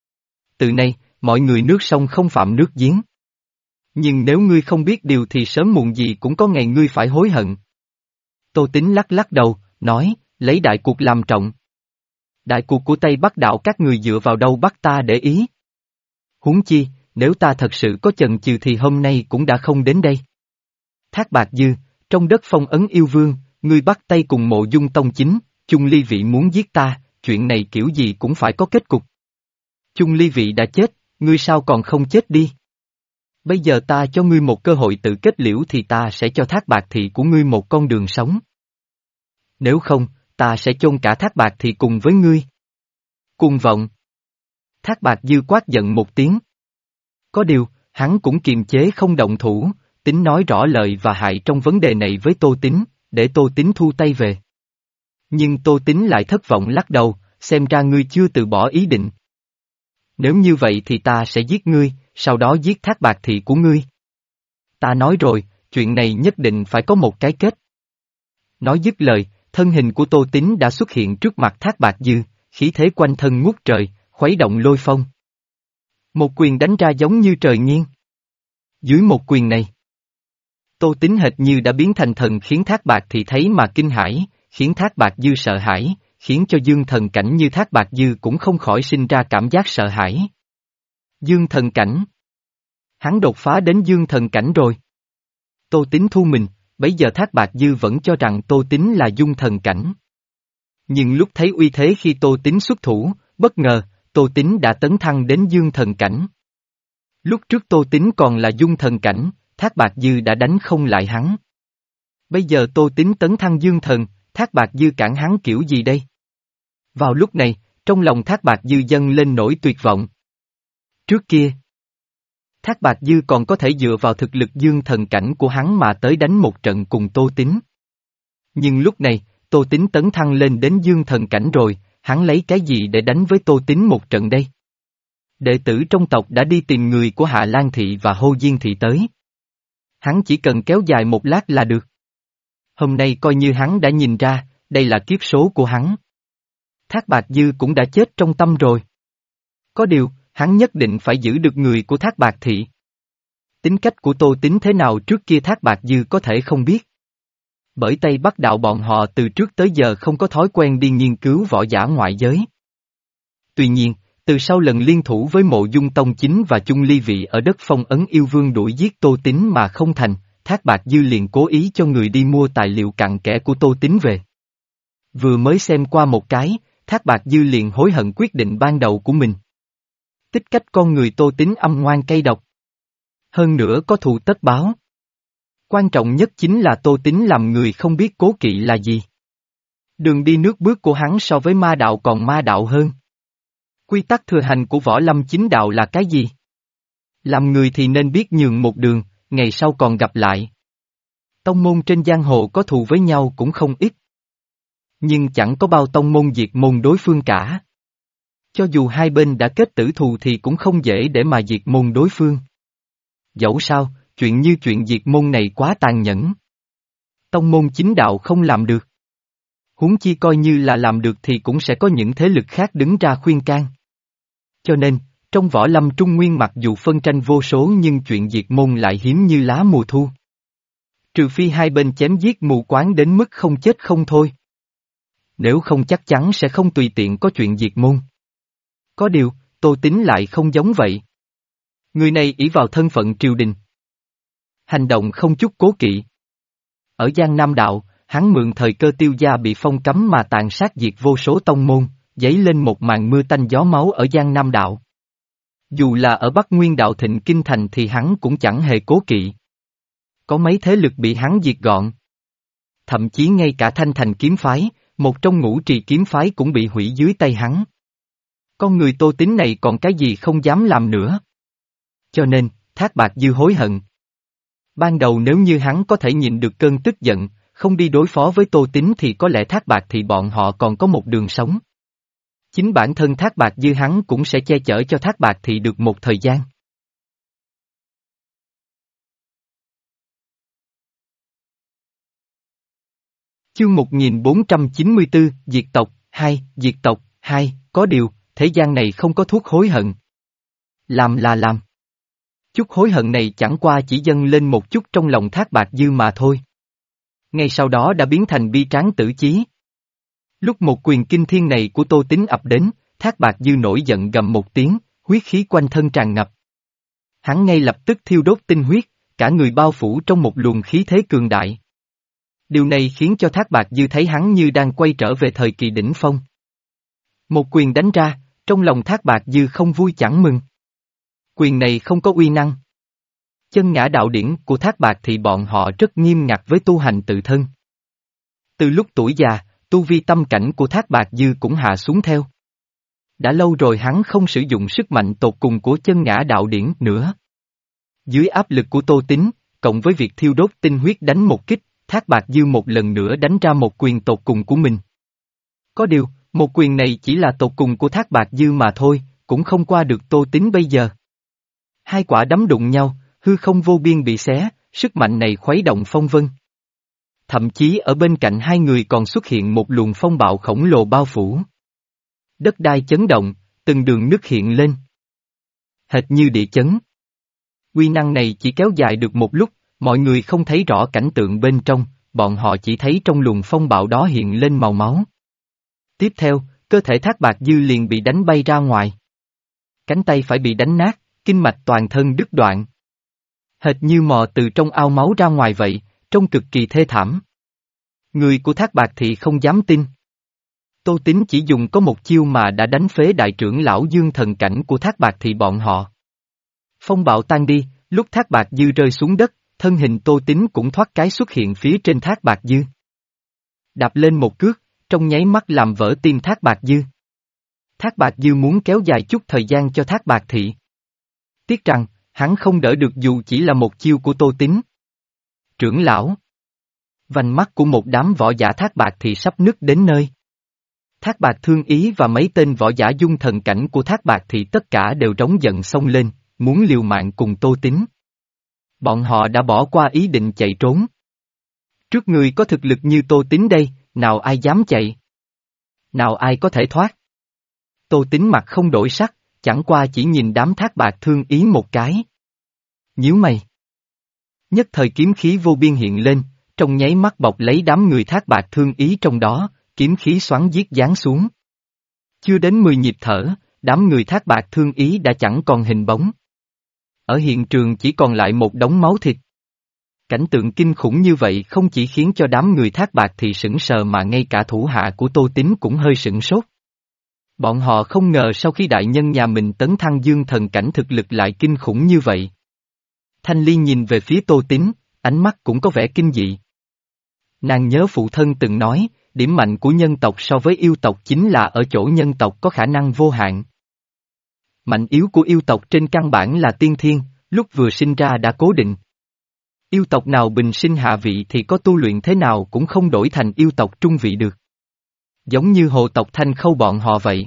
Speaker 1: Từ nay, mọi người nước sông không phạm nước giếng. Nhưng nếu ngươi không biết điều thì sớm muộn gì cũng có ngày ngươi phải hối hận. Tô Tín lắc lắc đầu, nói, lấy đại cuộc làm trọng. Đại cuộc của Tây Bắc đạo các người dựa vào đâu bắt ta để ý. Huống chi, nếu ta thật sự có chần chừ thì hôm nay cũng đã không đến đây. Thác Bạt Dư, trong đất phong ấn yêu vương, ngươi bắt tay cùng Mộ Dung Tông Chính, Chung Ly Vị muốn giết ta, chuyện này kiểu gì cũng phải có kết cục. Chung Ly Vị đã chết, ngươi sao còn không chết đi? Bây giờ ta cho ngươi một cơ hội tự kết liễu thì ta sẽ cho Thác Bạt Thị của ngươi một con đường sống. Nếu không, ta sẽ chôn cả Thác Bạt Thị cùng với ngươi. Cuồng vọng. Thác Bạt Dư quát giận một tiếng. Có điều, hắn cũng kiềm chế không động thủ, tính nói rõ lời và hại trong vấn đề này với Tô Tín, để Tô Tín thu tay về. Nhưng Tô Tín lại thất vọng lắc đầu, xem ra ngươi chưa từ bỏ ý định. Nếu như vậy thì ta sẽ giết ngươi, sau đó giết Thác Bạt Thị của ngươi. Ta nói rồi, chuyện này nhất định phải có một cái kết. Nói dứt lời, thân hình của Tô Tín đã xuất hiện trước mặt Thác Bạt Dư, khí thế quanh thân ngút trời, khuấy động lôi phong. Một quyền đánh ra giống như trời nghiêng. Dưới một quyền này, Tô Tín hệt như đã biến thành thần khiến Thác Bạt Thị thấy mà kinh hãi, khiến Thác Bạt Dư sợ hãi, khiến cho dương thần cảnh như Thác Bạt Dư cũng không khỏi sinh ra cảm giác sợ hãi. Dương thần cảnh. Hắn đột phá đến dương thần cảnh rồi. Tô Tín thu mình, bấy giờ Thác Bạt Dư vẫn cho rằng Tô Tín là dung thần cảnh. Nhưng lúc thấy uy thế khi Tô Tín xuất thủ, bất ngờ, Tô Tín đã tấn thăng đến dương thần cảnh. Lúc trước Tô Tín còn là dung thần cảnh, Thác Bạt Dư đã đánh không lại hắn. Bây giờ Tô Tín tấn thăng dương thần, Thác Bạt Dư cản hắn kiểu gì đây? Vào lúc này, trong lòng Thác Bạt Dư dâng lên nỗi tuyệt vọng. Trước kia, Thác Bạt Dư còn có thể dựa vào thực lực dương thần cảnh của hắn mà tới đánh một trận cùng Tô Tín. Nhưng lúc này, Tô Tín tấn thăng lên đến dương thần cảnh rồi, hắn lấy cái gì để đánh với Tô Tín một trận đây? Đệ tử trong tộc đã đi tìm người của Hạ Lan Thị và Hồ Diên Thị tới. Hắn chỉ cần kéo dài một lát là được. Hôm nay coi như hắn đã nhìn ra, đây là kiếp số của hắn. Thác Bạt Dư cũng đã chết trong tâm rồi. Có điều, hắn nhất định phải giữ được người của Thác Bạt Thị. Tính cách của Tô Tín thế nào trước kia Thác Bạt Dư có thể không biết. Bởi Tây Bắc đạo bọn họ từ trước tới giờ không có thói quen đi nghiên cứu võ giả ngoại giới. Tuy nhiên, từ sau lần liên thủ với Mộ Dung Tông Chính và Chung Ly Vị ở đất Phong Ấn Yêu Vương đuổi giết Tô Tín mà không thành, Thác Bạt Dư liền cố ý cho người đi mua tài liệu cặn kẽ của Tô Tín về. Vừa mới xem qua một cái, Thác Bạt Dư liền hối hận quyết định ban đầu của mình. Tích cách con người Tô Tín âm ngoan cay độc. Hơn nữa có thù tất báo. Quan trọng nhất chính là Tô Tín làm người không biết cố kỵ là gì. Đường đi nước bước của hắn so với ma đạo còn ma đạo hơn. Quy tắc thừa hành của võ lâm chính đạo là cái gì? Làm người thì nên biết nhường một đường, ngày sau còn gặp lại. Tông môn trên giang hồ có thù với nhau cũng không ít. Nhưng chẳng có bao tông môn diệt môn đối phương cả. Cho dù hai bên đã kết tử thù thì cũng không dễ để mà diệt môn đối phương. Dẫu sao, chuyện như chuyện diệt môn này quá tàn nhẫn. Tông môn chính đạo không làm được. Huống chi coi như là làm được thì cũng sẽ có những thế lực khác đứng ra khuyên can. Cho nên, trong võ lâm Trung Nguyên mặc dù phân tranh vô số nhưng chuyện diệt môn lại hiếm như lá mùa thu. Trừ phi hai bên chém giết mù quáng đến mức không chết không thôi. Nếu không chắc chắn sẽ không tùy tiện có chuyện diệt môn. Có điều, Tô Tín lại không giống vậy. Người này ỷ vào thân phận triều đình. Hành động không chút cố kỵ. Ở Giang Nam Đạo, hắn mượn thời cơ Tiêu gia bị phong cấm mà tàn sát diệt vô số tông môn, dấy lên một màn mưa tanh gió máu ở Giang Nam Đạo. Dù là ở Bắc Nguyên Đạo Thịnh Kinh Thành thì hắn cũng chẳng hề cố kỵ. Có mấy thế lực bị hắn diệt gọn. Thậm chí ngay cả Thanh Thành kiếm phái, một trong ngũ trì kiếm phái cũng bị hủy dưới tay hắn. Con người Tô Tín này còn cái gì không dám làm nữa. Cho nên, Thác Bạt Dư hối hận. Ban đầu nếu như hắn có thể nhịn được cơn tức giận, không đi đối phó với Tô Tín thì có lẽ Thác Bạt thì bọn họ còn có một đường sống. Chính bản thân Thác Bạt Dư hắn cũng sẽ che chở cho Thác Bạt thì được một thời gian. Chương một nghìn bốn trăm chín mươi tư, Diệt tộc, hai, Diệt tộc, hai, có điều, thế gian này không có thuốc hối hận. Làm là làm. Chút hối hận này chẳng qua chỉ dâng lên một chút trong lòng Thác Bạt Dư mà thôi. Ngay sau đó đã biến thành bi tráng tử chí. Lúc một quyền kinh thiên này của Tô Tín ập đến, Thác Bạt Dư nổi giận gầm một tiếng, huyết khí quanh thân tràn ngập. Hắn ngay lập tức thiêu đốt tinh huyết, cả người bao phủ trong một luồng khí thế cường đại. Điều này khiến cho Thác Bạt Dư thấy hắn như đang quay trở về thời kỳ đỉnh phong. Một quyền đánh ra, trong lòng Thác Bạt Dư không vui chẳng mừng. Quyền này không có uy năng. Chân ngã đạo điển của Thác Bạt thì bọn họ rất nghiêm ngặt với tu hành tự thân. Từ lúc tuổi già, tu vi tâm cảnh của Thác Bạt Dư cũng hạ xuống theo. Đã lâu rồi hắn không sử dụng sức mạnh tột cùng của chân ngã đạo điển nữa. Dưới áp lực của Tô Tín, cộng với việc thiêu đốt tinh huyết đánh một kích, Thác Bạt Dư một lần nữa đánh ra một quyền tột cùng của mình. Có điều, một quyền này chỉ là tột cùng của Thác Bạt Dư mà thôi, cũng không qua được Tô Tín bây giờ. Hai quả đấm đụng nhau, hư không vô biên bị xé, sức mạnh này khuấy động phong vân. Thậm chí ở bên cạnh hai người còn xuất hiện một luồng phong bạo khổng lồ bao phủ. Đất đai chấn động, từng đường nứt hiện lên. Hệt như địa chấn. Uy năng này chỉ kéo dài được một lúc, mọi người không thấy rõ cảnh tượng bên trong, bọn họ chỉ thấy trong luồng phong bạo đó hiện lên màu máu. Tiếp theo, cơ thể Thác Bạt Dư liền bị đánh bay ra ngoài. Cánh tay phải bị đánh nát, kinh mạch toàn thân đứt đoạn. Hệt như mò từ trong ao máu ra ngoài vậy, trông cực kỳ thê thảm. Người của Thác Bạt thì không dám tin. Tô Tín chỉ dùng có một chiêu mà đã đánh phế đại trưởng lão dương thần cảnh của Thác Bạt thì bọn họ. Phong bạo tan đi, lúc Thác Bạt Dư rơi xuống đất, thân hình Tô Tín cũng thoát cái xuất hiện phía trên Thác Bạt Dư. Đạp lên một cước, trong nháy mắt làm vỡ tim Thác Bạt Dư. Thác Bạt Dư muốn kéo dài chút thời gian cho Thác Bạt Thị. Tiếc rằng, hắn không đỡ được dù chỉ là một chiêu của Tô Tín. Trưởng lão. Vành mắt của một đám võ giả Thác Bạt Thị sắp nứt đến nơi. Thác Bạt Thương Ý và mấy tên võ giả dung thần cảnh của Thác Bạt Thị tất cả đều trống giận xông lên, muốn liều mạng cùng Tô Tín. Bọn họ đã bỏ qua ý định chạy trốn. Trước người có thực lực như Tô Tín đây, nào ai dám chạy? Nào ai có thể thoát? Tô Tín mặt không đổi sắc, chẳng qua chỉ nhìn đám Thác Bạt Thương Ý một cái. Nhíu mày. Nhất thời kiếm khí vô biên hiện lên, trong nháy mắt bọc lấy đám người Thác Bạt Thương Ý trong đó, kiếm khí xoắn giết giáng xuống. Chưa đến mười nhịp thở, đám người Thác Bạt Thương Ý đã chẳng còn hình bóng. Ở hiện trường chỉ còn lại một đống máu thịt. Cảnh tượng kinh khủng như vậy không chỉ khiến cho đám người Thác Bạt thì sững sờ mà ngay cả thủ hạ của Tô Tín cũng hơi sửng sốt. Bọn họ không ngờ sau khi đại nhân nhà mình tấn thăng dương thần cảnh thực lực lại kinh khủng như vậy. Thanh Ly nhìn về phía Tô Tín, ánh mắt cũng có vẻ kinh dị. Nàng nhớ phụ thân từng nói, điểm mạnh của nhân tộc so với yêu tộc chính là ở chỗ nhân tộc có khả năng vô hạn. Mạnh yếu của yêu tộc trên căn bản là tiên thiên, lúc vừa sinh ra đã cố định. Yêu tộc nào bình sinh hạ vị thì có tu luyện thế nào cũng không đổi thành yêu tộc trung vị được. Giống như hồ tộc Thanh Khâu bọn họ vậy.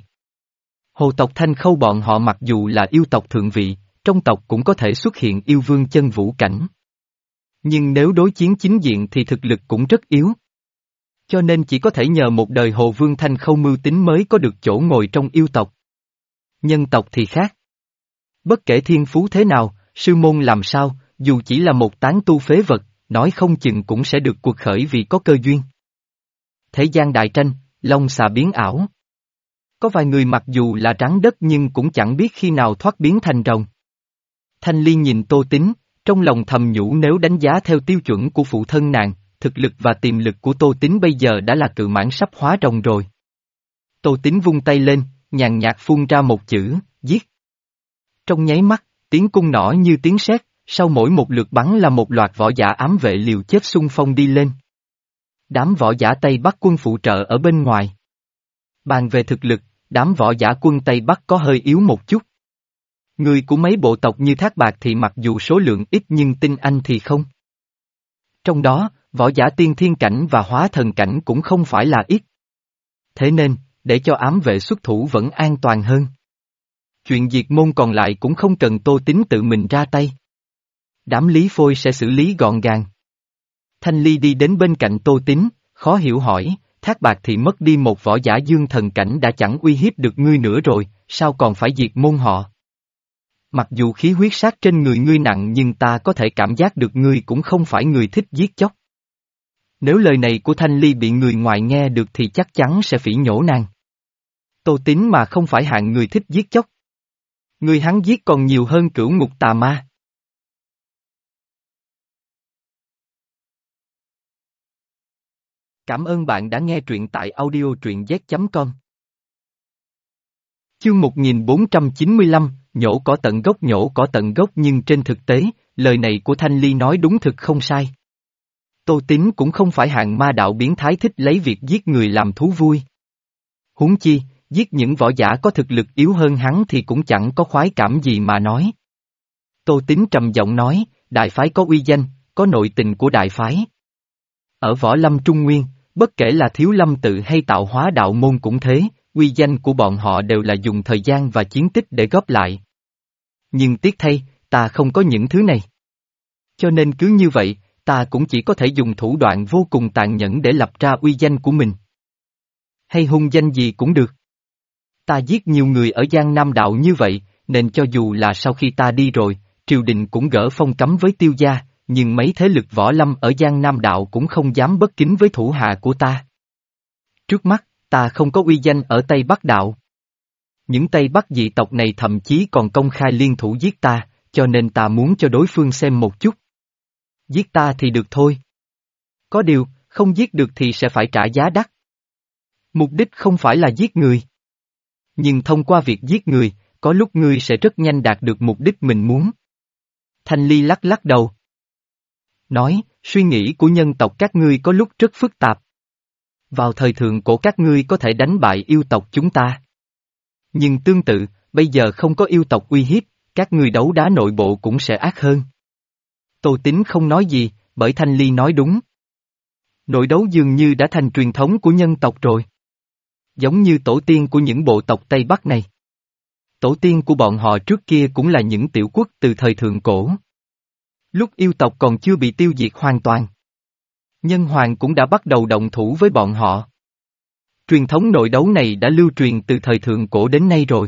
Speaker 1: Hồ tộc Thanh Khâu bọn họ mặc dù là yêu tộc thượng vị, trong tộc cũng có thể xuất hiện yêu vương chân vũ cảnh. Nhưng nếu đối chiến chính diện thì thực lực cũng rất yếu. Cho nên chỉ có thể nhờ một đời Hồ Vương Thanh Khâu mưu tính mới có được chỗ ngồi trong yêu tộc. Nhân tộc thì khác. Bất kể thiên phú thế nào, sư môn làm sao, dù chỉ là một tán tu phế vật, nói không chừng cũng sẽ được cuộc khởi vì có cơ duyên. Thế gian đại tranh, long xà biến ảo. Có vài người mặc dù là rắn đất nhưng cũng chẳng biết khi nào thoát biến thành rồng. Thanh Liên nhìn Tô Tín, trong lòng thầm nhủ nếu đánh giá theo tiêu chuẩn của phụ thân nàng, thực lực và tiềm lực của Tô Tín bây giờ đã là cự mãn sắp hóa rồng rồi. Tô Tín vung tay lên, nhàn nhạt phun ra một chữ, giết. Trong nháy mắt, tiếng cung nỏ như tiếng sét, sau mỗi một lượt bắn là một loạt võ giả ám vệ liều chết xung phong đi lên. Đám võ giả Tây Bắc quân phụ trợ ở bên ngoài. Bàn về thực lực, đám võ giả quân Tây Bắc có hơi yếu một chút. Người của mấy bộ tộc như Thác Bạt thì mặc dù số lượng ít nhưng tinh anh thì không. Trong đó, võ giả tiên thiên cảnh và hóa thần cảnh cũng không phải là ít. Thế nên, để cho ám vệ xuất thủ vẫn an toàn hơn. Chuyện diệt môn còn lại cũng không cần Tô Tín tự mình ra tay. Đám Lý Phôi sẽ xử lý gọn gàng. Thanh Ly đi đến bên cạnh Tô Tín, khó hiểu hỏi, Thác Bạt thì mất đi một võ giả dương thần cảnh đã chẳng uy hiếp được ngươi nữa rồi, sao còn phải diệt môn họ? Mặc dù khí huyết sát trên người ngươi nặng nhưng ta có thể cảm giác được ngươi cũng không phải người thích giết chóc. Nếu lời này của Thanh Ly bị người ngoài nghe được thì chắc chắn sẽ phỉ nhổ nàng. Tô Tín mà không phải hạng người thích giết chóc. Người hắn giết còn nhiều hơn cửu ngục tà ma. Cảm ơn bạn đã nghe truyện tại audio truyện z chấm com. Chương một nghìn bốn trăm chín mươi lăm, nhổ cỏ tận gốc nhổ cỏ tận gốc nhưng trên thực tế, lời này của Thanh Ly nói đúng thực không sai. Tô Tín cũng không phải hạng ma đạo biến thái thích lấy việc giết người làm thú vui. Huống chi, giết những võ giả có thực lực yếu hơn hắn thì cũng chẳng có khoái cảm gì mà nói. Tô Tín trầm giọng nói, đại phái có uy danh, có nội tình của đại phái. Ở Võ Lâm Trung Nguyên, bất kể là Thiếu Lâm Tự hay Tạo Hóa Đạo Môn cũng thế, uy danh của bọn họ đều là dùng thời gian và chiến tích để góp lại. Nhưng tiếc thay, ta không có những thứ này. Cho nên cứ như vậy, ta cũng chỉ có thể dùng thủ đoạn vô cùng tàn nhẫn để lập ra uy danh của mình. Hay hung danh gì cũng được. Ta giết nhiều người ở Giang Nam Đạo như vậy, nên cho dù là sau khi ta đi rồi, triều đình cũng gỡ phong cấm với Tiêu gia, nhưng mấy thế lực võ lâm ở Giang Nam Đạo cũng không dám bất kính với thủ hạ của ta. Trước mắt, ta không có uy danh ở Tây Bắc Đạo. Những Tây Bắc dị tộc này thậm chí còn công khai liên thủ giết ta, cho nên ta muốn cho đối phương xem một chút. Giết ta thì được thôi. Có điều, không giết được thì sẽ phải trả giá đắt. Mục đích không phải là giết người. Nhưng thông qua việc giết người, có lúc ngươi sẽ rất nhanh đạt được mục đích mình muốn. Thanh Ly lắc lắc đầu. Nói, suy nghĩ của nhân tộc các ngươi có lúc rất phức tạp. Vào thời thượng cổ các ngươi có thể đánh bại yêu tộc chúng ta. Nhưng tương tự, bây giờ không có yêu tộc uy hiếp, các ngươi đấu đá nội bộ cũng sẽ ác hơn. Tô Tín không nói gì, bởi Thanh Ly nói đúng. Nội đấu dường như đã thành truyền thống của nhân tộc rồi. Giống như tổ tiên của những bộ tộc Tây Bắc này. Tổ tiên của bọn họ trước kia cũng là những tiểu quốc từ thời thượng cổ. Lúc yêu tộc còn chưa bị tiêu diệt hoàn toàn. Nhân hoàng cũng đã bắt đầu động thủ với bọn họ. Truyền thống nội đấu này đã lưu truyền từ thời thượng cổ đến nay rồi.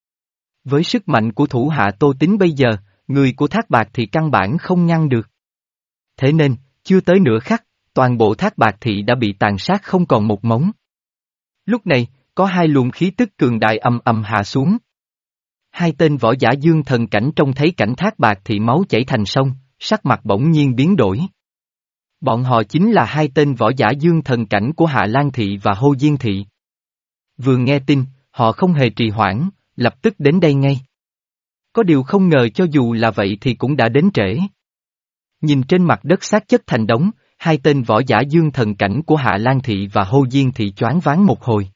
Speaker 1: Với sức mạnh của thủ hạ Tô Tín bây giờ, người của Thác Bạt thì căn bản không ngăn được. Thế nên, chưa tới nửa khắc, toàn bộ Thác Bạt Thị đã bị tàn sát không còn một mống. Lúc này, có hai luồng khí tức cường đại ầm ầm hạ xuống. Hai tên võ giả dương thần cảnh trông thấy cảnh Thác Bạt Thị máu chảy thành sông, sắc mặt bỗng nhiên biến đổi. Bọn họ chính là hai tên võ giả dương thần cảnh của Hạ Lan Thị và Hô Diên Thị. Vừa nghe tin, họ không hề trì hoãn, lập tức đến đây ngay. Có điều không ngờ cho dù là vậy thì cũng đã đến trễ. Nhìn trên mặt đất xác chất thành đống, hai tên võ giả dương thần cảnh của Hạ Lan Thị và Hô Diên Thị choáng váng một hồi.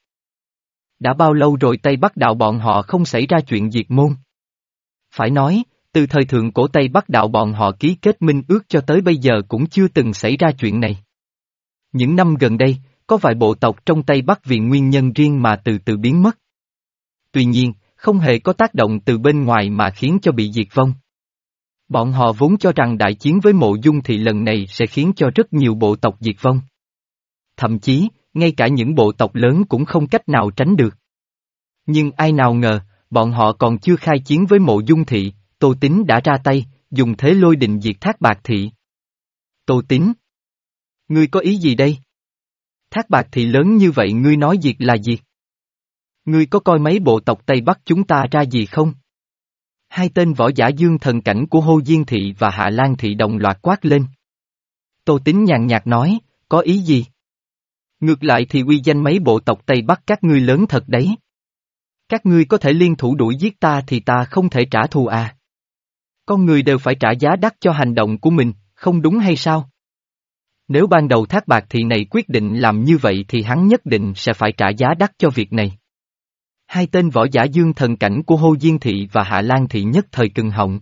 Speaker 1: Đã bao lâu rồi Tây Bắc đạo bọn họ không xảy ra chuyện diệt môn? Phải nói, từ thời thượng cổ Tây Bắc đạo bọn họ ký kết minh ước cho tới bây giờ cũng chưa từng xảy ra chuyện này. Những năm gần đây, có vài bộ tộc trong Tây Bắc vì nguyên nhân riêng mà từ từ biến mất. Tuy nhiên, không hề có tác động từ bên ngoài mà khiến cho bị diệt vong. Bọn họ vốn cho rằng đại chiến với Mộ Dung Thị lần này sẽ khiến cho rất nhiều bộ tộc diệt vong. Thậm chí, ngay cả những bộ tộc lớn cũng không cách nào tránh được. Nhưng ai nào ngờ, bọn họ còn chưa khai chiến với Mộ Dung Thị, Tô Tín đã ra tay, dùng thế lôi đình diệt Thác Bạt Thị. Tô Tín, ngươi có ý gì đây? Thác Bạt Thị lớn như vậy ngươi nói diệt là diệt. Ngươi có coi mấy bộ tộc Tây Bắc chúng ta ra gì không? Hai tên võ giả dương thần cảnh của Hô Diên Thị và Hạ Lan Thị đồng loạt quát lên. Tô Tín nhàn nhạt nói, có ý gì? Ngược lại thì uy danh mấy bộ tộc Tây Bắc các ngươi lớn thật đấy. Các ngươi có thể liên thủ đuổi giết ta thì ta không thể trả thù à? Con người đều phải trả giá đắt cho hành động của mình, không đúng hay sao? Nếu ban đầu Thác Bạt Thị này quyết định làm như vậy thì hắn nhất định sẽ phải trả giá đắt cho việc này. Hai tên võ giả dương thần cảnh của Hô Diên Thị và Hạ Lan Thị nhất thời cứng họng.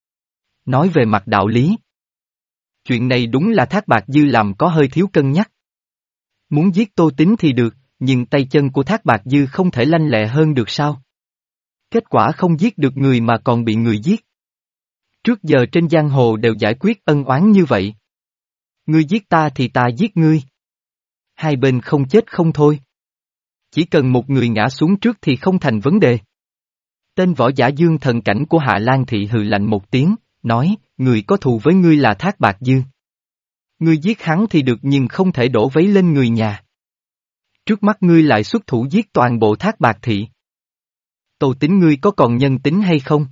Speaker 1: Nói về mặt đạo lý, chuyện này đúng là Thác Bạt Dư làm có hơi thiếu cân nhắc. Muốn giết Tô Tín thì được, nhưng tay chân của Thác Bạt Dư không thể lanh lẹ hơn được sao? Kết quả không giết được người mà còn bị người giết. Trước giờ trên giang hồ đều giải quyết ân oán như vậy. Ngươi giết ta thì ta giết ngươi. Hai bên không chết không thôi. Chỉ cần một người ngã xuống trước thì không thành vấn đề. Tên võ giả dương thần cảnh của Hạ Lan Thị hừ lạnh một tiếng, nói, người có thù với ngươi là Thác Bạt Dư. Ngươi giết hắn thì được nhưng không thể đổ vấy lên người nhà. Trước mắt ngươi lại xuất thủ giết toàn bộ Thác Bạt Thị. Tô Tín ngươi có còn nhân tính hay không?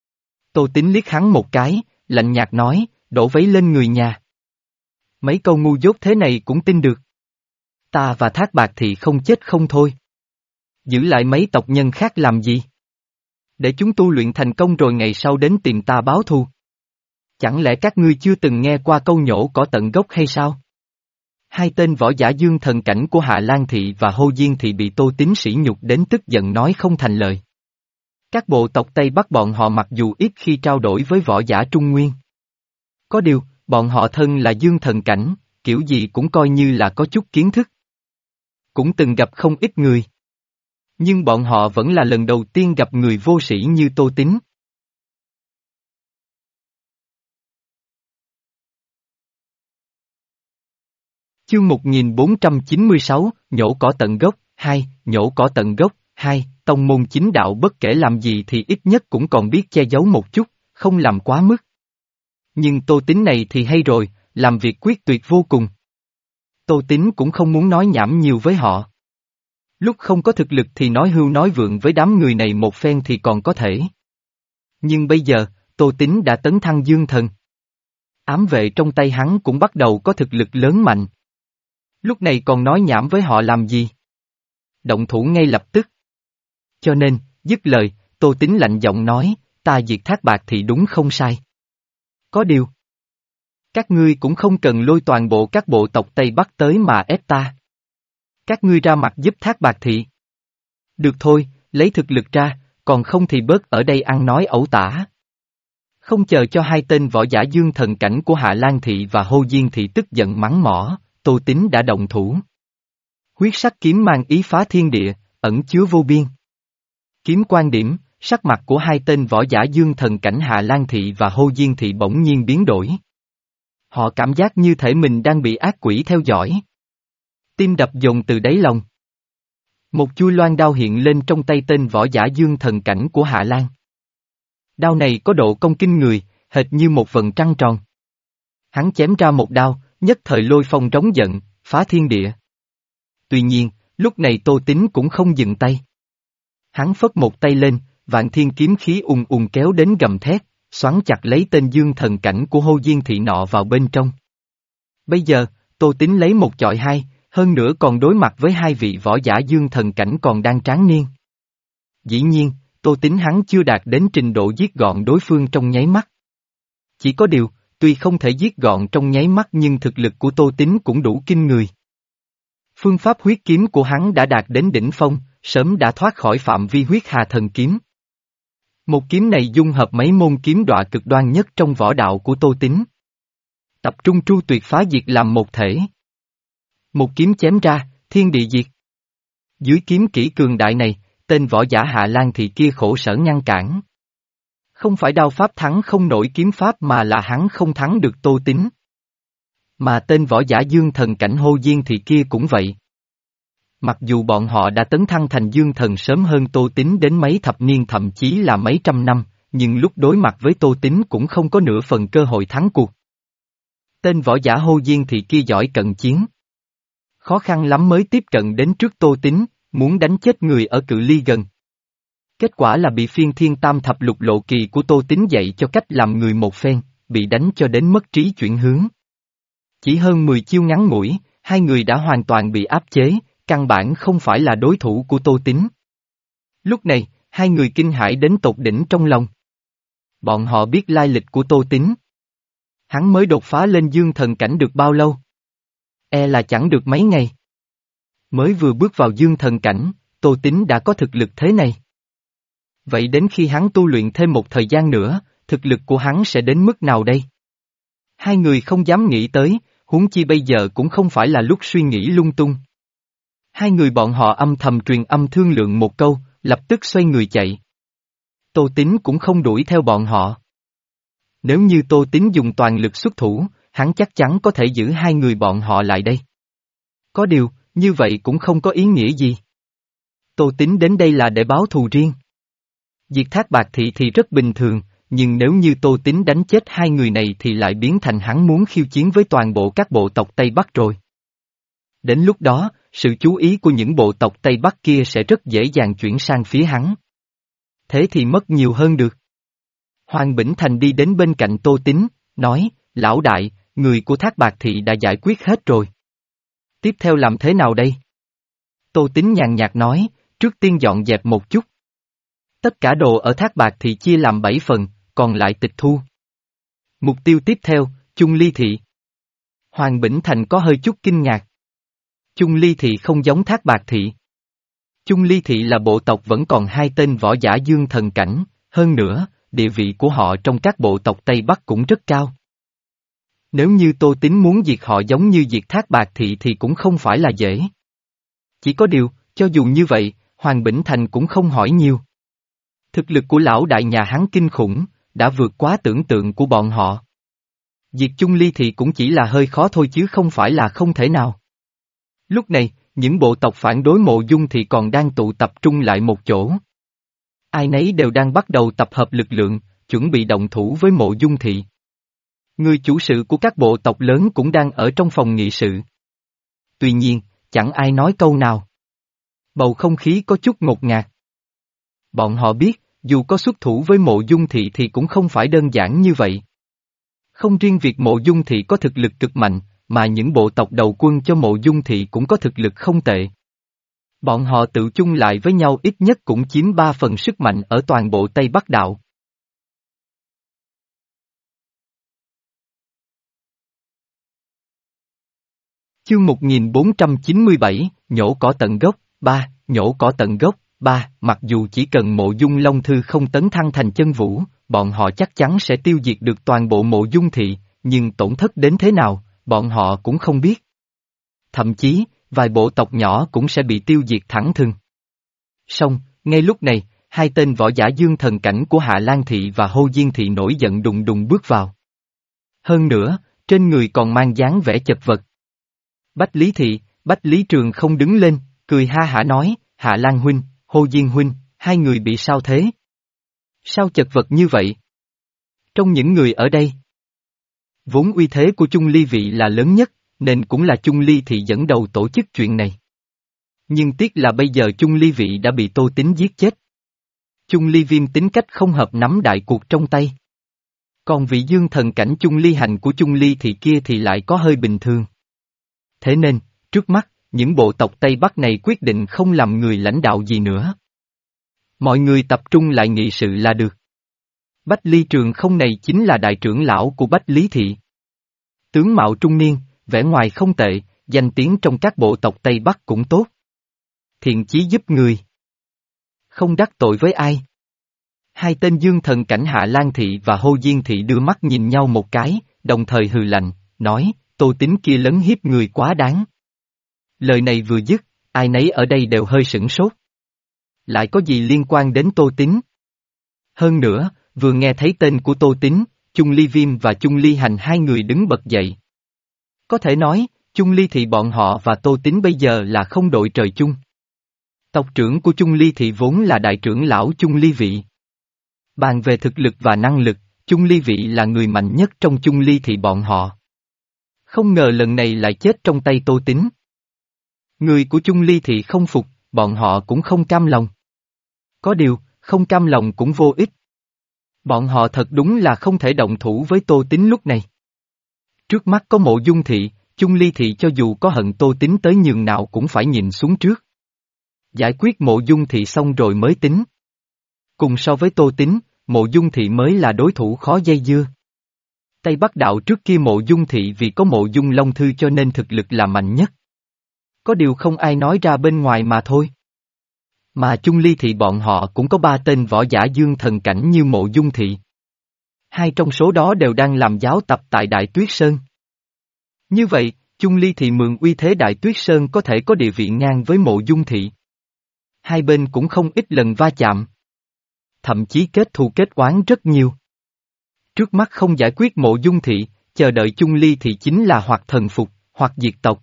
Speaker 1: Tô Tín liếc hắn một cái, lạnh nhạt nói, đổ vấy lên người nhà. Mấy câu ngu dốt thế này cũng tin được. Ta và Thác Bạt Thị không chết không thôi. Giữ lại mấy tộc nhân khác làm gì? Để chúng tu luyện thành công rồi ngày sau đến tìm ta báo thù. Chẳng lẽ các ngươi chưa từng nghe qua câu nhổ cỏ tận gốc hay sao? Hai tên võ giả dương thần cảnh của Hạ Lan Thị và Hô Diên Thị bị Tô Tín sỉ nhục đến tức giận nói không thành lời. Các bộ tộc Tây Bắc bọn họ mặc dù ít khi trao đổi với võ giả Trung Nguyên. Có điều, bọn họ thân là dương thần cảnh, kiểu gì cũng coi như là có chút kiến thức. Cũng từng gặp không ít người. Nhưng bọn họ vẫn là lần đầu tiên gặp người vô sĩ như Tô Tín. Chương một nghìn bốn trăm chín mươi sáu, nhổ cỏ tận gốc, hai, nhổ cỏ tận gốc, hai, tông môn chính đạo bất kể làm gì thì ít nhất cũng còn biết che giấu một chút, không làm quá mức. Nhưng Tô Tín này thì hay rồi, làm việc quyết tuyệt vô cùng. Tô Tín cũng không muốn nói nhảm nhiều với họ. Lúc không có thực lực thì nói hưu nói vượng với đám người này một phen thì còn có thể. Nhưng bây giờ, Tô Tín đã tấn thăng dương thần. Ám vệ trong tay hắn cũng bắt đầu có thực lực lớn mạnh. Lúc này còn nói nhảm với họ làm gì? Động thủ ngay lập tức. Cho nên, dứt lời, Tô Tín lạnh giọng nói, ta diệt Thác Bạt thì đúng không sai. Có điều. Các ngươi cũng không cần lôi toàn bộ các bộ tộc Tây Bắc tới mà ép ta. Các ngươi ra mặt giúp Thác Bạt Thị. Được thôi, lấy thực lực ra, còn không thì bớt ở đây ăn nói ẩu tả. Không chờ cho hai tên võ giả dương thần cảnh của Hạ Lan Thị và Hô Diên Thị tức giận mắng mỏ, Tô Tín đã động thủ. Huyết sắc kiếm mang ý phá thiên địa, ẩn chứa vô biên. Kiếm quan điểm, sắc mặt của hai tên võ giả dương thần cảnh Hạ Lan Thị và Hô Diên Thị bỗng nhiên biến đổi. Họ cảm giác như thể mình đang bị ác quỷ theo dõi. Tim đập dồn từ đáy lòng. Một chui loan đao hiện lên trong tay tên võ giả dương thần cảnh của Hạ Lan. Đao này có độ công kinh người, hệt như một vầng trăng tròn. Hắn chém ra một đao, nhất thời lôi phong trống giận, phá thiên địa. Tuy nhiên, lúc này Tô Tín cũng không dừng tay. Hắn phất một tay lên, vạn thiên kiếm khí ùng ùng kéo đến gầm thét, xoắn chặt lấy tên dương thần cảnh của Hô Diên Thị nọ vào bên trong. Bây giờ, Tô Tín lấy một chọi hai, hơn nữa còn đối mặt với hai vị võ giả dương thần cảnh còn đang tráng niên. Dĩ nhiên, Tô Tín hắn chưa đạt đến trình độ giết gọn đối phương trong nháy mắt. Chỉ có điều, tuy không thể giết gọn trong nháy mắt nhưng thực lực của Tô Tín cũng đủ kinh người. Phương pháp huyết kiếm của hắn đã đạt đến đỉnh phong, sớm đã thoát khỏi phạm vi huyết hà thần kiếm. Một kiếm này dung hợp mấy môn kiếm đọa cực đoan nhất trong võ đạo của Tô Tín. Tập trung tru tuyệt phá diệt làm một thể. Một kiếm chém ra, thiên địa diệt. Dưới kiếm kỹ cường đại này, tên võ giả Hạ Lan Thị kia khổ sở ngăn cản. Không phải đao pháp thắng không nổi kiếm pháp mà là hắn không thắng được Tô Tín. Mà tên võ giả dương thần cảnh Hô Diên Thị kia cũng vậy. Mặc dù bọn họ đã tấn thăng thành dương thần sớm hơn Tô Tín đến mấy thập niên thậm chí là mấy trăm năm, nhưng lúc đối mặt với Tô Tín cũng không có nửa phần cơ hội thắng cuộc. Tên võ giả Hô Diên Thị kia giỏi cận chiến. Khó khăn lắm mới tiếp cận đến trước Tô Tín, muốn đánh chết người ở cự ly gần. Kết quả là bị phiên thiên tam thập lục lộ kỳ của Tô Tín dạy cho cách làm người một phen, bị đánh cho đến mất trí chuyển hướng. Chỉ hơn mười chiêu ngắn ngủi, hai người đã hoàn toàn bị áp chế, căn bản không phải là đối thủ của Tô Tín. Lúc này, hai người kinh hãi đến tột đỉnh trong lòng. Bọn họ biết lai lịch của Tô Tín. Hắn mới đột phá lên dương thần cảnh được bao lâu? E là chẳng được mấy ngày. Mới vừa bước vào dương thần cảnh, Tô Tín đã có thực lực thế này. Vậy đến khi hắn tu luyện thêm một thời gian nữa, thực lực của hắn sẽ đến mức nào đây? Hai người không dám nghĩ tới, huống chi bây giờ cũng không phải là lúc suy nghĩ lung tung. Hai người bọn họ âm thầm truyền âm thương lượng một câu, lập tức xoay người chạy. Tô Tín cũng không đuổi theo bọn họ. Nếu như Tô Tín dùng toàn lực xuất thủ, hắn chắc chắn có thể giữ hai người bọn họ lại đây. Có điều, như vậy cũng không có ý nghĩa gì. Tô Tín đến đây là để báo thù riêng. Diệt Thác Bạt Thị thì rất bình thường, nhưng nếu như Tô Tín đánh chết hai người này thì lại biến thành hắn muốn khiêu chiến với toàn bộ các bộ tộc Tây Bắc rồi. Đến lúc đó, sự chú ý của những bộ tộc Tây Bắc kia sẽ rất dễ dàng chuyển sang phía hắn. Thế thì mất nhiều hơn được. Hoàng Bỉnh Thành đi đến bên cạnh Tô Tín, nói, lão đại, người của Thác Bạt Thị đã giải quyết hết rồi. Tiếp theo làm thế nào đây? Tô Tín nhàn nhạt nói, trước tiên dọn dẹp một chút. Tất cả đồ ở Thác Bạt Thị chia làm bảy phần, còn lại tịch thu. Mục tiêu tiếp theo, Chung Ly Thị. Hoàng Bỉnh Thành có hơi chút kinh ngạc. Chung Ly Thị không giống Thác Bạt Thị. Chung Ly Thị là bộ tộc vẫn còn hai tên võ giả dương thần cảnh, hơn nữa, địa vị của họ trong các bộ tộc Tây Bắc cũng rất cao. Nếu như Tô Tín muốn diệt họ giống như diệt Thác Bạt Thị thì cũng không phải là dễ. Chỉ có điều, cho dù như vậy, Hoàng Bỉnh Thành cũng không hỏi nhiều. Thực lực của lão đại nhà hắn kinh khủng, đã vượt quá tưởng tượng của bọn họ. Diệt Chung Ly Thị cũng chỉ là hơi khó thôi chứ không phải là không thể nào. Lúc này, những bộ tộc phản đối Mộ Dung Thị còn đang tụ tập trung lại một chỗ. Ai nấy đều đang bắt đầu tập hợp lực lượng, chuẩn bị động thủ với Mộ Dung Thị. Người chủ sự của các bộ tộc lớn cũng đang ở trong phòng nghị sự. Tuy nhiên, chẳng ai nói câu nào. Bầu không khí có chút ngột ngạt. Bọn họ biết, dù có xuất thủ với Mộ Dung Thị thì cũng không phải đơn giản như vậy. Không riêng việc Mộ Dung Thị có thực lực cực mạnh, mà những bộ tộc đầu quân cho Mộ Dung Thị cũng có thực lực không tệ. Bọn họ tự chung lại với nhau ít nhất cũng chiếm ba phần sức mạnh ở toàn bộ Tây Bắc Đạo. Chương một nghìn bốn trăm chín mươi bảy, nhổ cỏ tận gốc, ba, nhổ cỏ tận gốc, ba, mặc dù chỉ cần Mộ Dung Long Thư không tấn thăng thành chân vũ, bọn họ chắc chắn sẽ tiêu diệt được toàn bộ Mộ Dung Thị, nhưng tổn thất đến thế nào, bọn họ cũng không biết. Thậm chí, vài bộ tộc nhỏ cũng sẽ bị tiêu diệt thẳng thừng. Song, ngay lúc này, hai tên võ giả dương thần cảnh của Hạ Lan Thị và Hô Diên Thị nổi giận đùng đùng bước vào. Hơn nữa, trên người còn mang dáng vẻ chật vật. Bách Lý Thị, Bách Lý Trường không đứng lên, cười ha hả nói, Hạ Lan huynh, Hô Diên huynh, hai người bị sao thế? Sao chật vật như vậy? Trong những người ở đây, Vốn uy thế của Chung Ly Vị là lớn nhất, nên cũng là Chung Ly Thị dẫn đầu tổ chức chuyện này. Nhưng tiếc là bây giờ Chung Ly Vị đã bị Tô Tín giết chết. Chung Ly Viêm tính cách không hợp nắm đại cuộc trong tay. Còn vị dương thần cảnh Chung Ly Hành của Chung Ly Thị kia thì lại có hơi bình thường. Thế nên, trước mắt, những bộ tộc Tây Bắc này quyết định không làm người lãnh đạo gì nữa. Mọi người tập trung lại nghị sự là được. Bách Ly Trường Không này chính là đại trưởng lão của Bách Lý Thị. Tướng mạo trung niên, vẻ ngoài không tệ, danh tiếng trong các bộ tộc Tây Bắc cũng tốt. Thiện chí giúp người. Không đắc tội với ai. Hai tên dương thần cảnh Hạ Lan Thị và Hô Diên Thị đưa mắt nhìn nhau một cái, đồng thời hừ lạnh, nói, Tô Tín kia lấn hiếp người quá đáng. Lời này vừa dứt, ai nấy ở đây đều hơi sửng sốt. Lại có gì liên quan đến Tô Tín? Hơn nữa, vừa nghe thấy tên của Tô Tín, Chung Ly Viêm và Chung Ly Hành hai người đứng bật dậy. Có thể nói, Chung Ly Thị bọn họ và Tô Tín bây giờ là không đội trời chung. Tộc trưởng của Chung Ly Thị vốn là đại trưởng lão Chung Ly Vị. Bàn về thực lực và năng lực, Chung Ly Vị là người mạnh nhất trong Chung Ly Thị bọn họ. Không ngờ lần này lại chết trong tay Tô Tín. Người của Chung Ly Thị không phục, bọn họ cũng không cam lòng. Có điều, không cam lòng cũng vô ích. Bọn họ thật đúng là không thể động thủ với Tô Tín lúc này. Trước mắt có Mộ Dung Thị, Chung Ly Thị cho dù có hận Tô Tín tới nhường nào cũng phải nhìn xuống trước. Giải quyết Mộ Dung Thị xong rồi mới tính. Cùng so với Tô Tín, Mộ Dung Thị mới là đối thủ khó dây dưa. Tây Bắc đạo trước kia Mộ Dung Thị vì có Mộ Dung Long Thư cho nên thực lực là mạnh nhất. Có điều không ai nói ra bên ngoài mà thôi. Mà Chung Ly Thị bọn họ cũng có ba tên võ giả dương thần cảnh như Mộ Dung Thị. Hai trong số đó đều đang làm giáo tập tại Đại Tuyết Sơn. Như vậy, Chung Ly Thị mượn uy thế Đại Tuyết Sơn có thể có địa vị ngang với Mộ Dung Thị. Hai bên cũng không ít lần va chạm. Thậm chí kết thù kết oán rất nhiều. Trước mắt không giải quyết Mộ Dung Thị, chờ đợi Chung Ly Thị chính là hoặc thần phục, hoặc diệt tộc.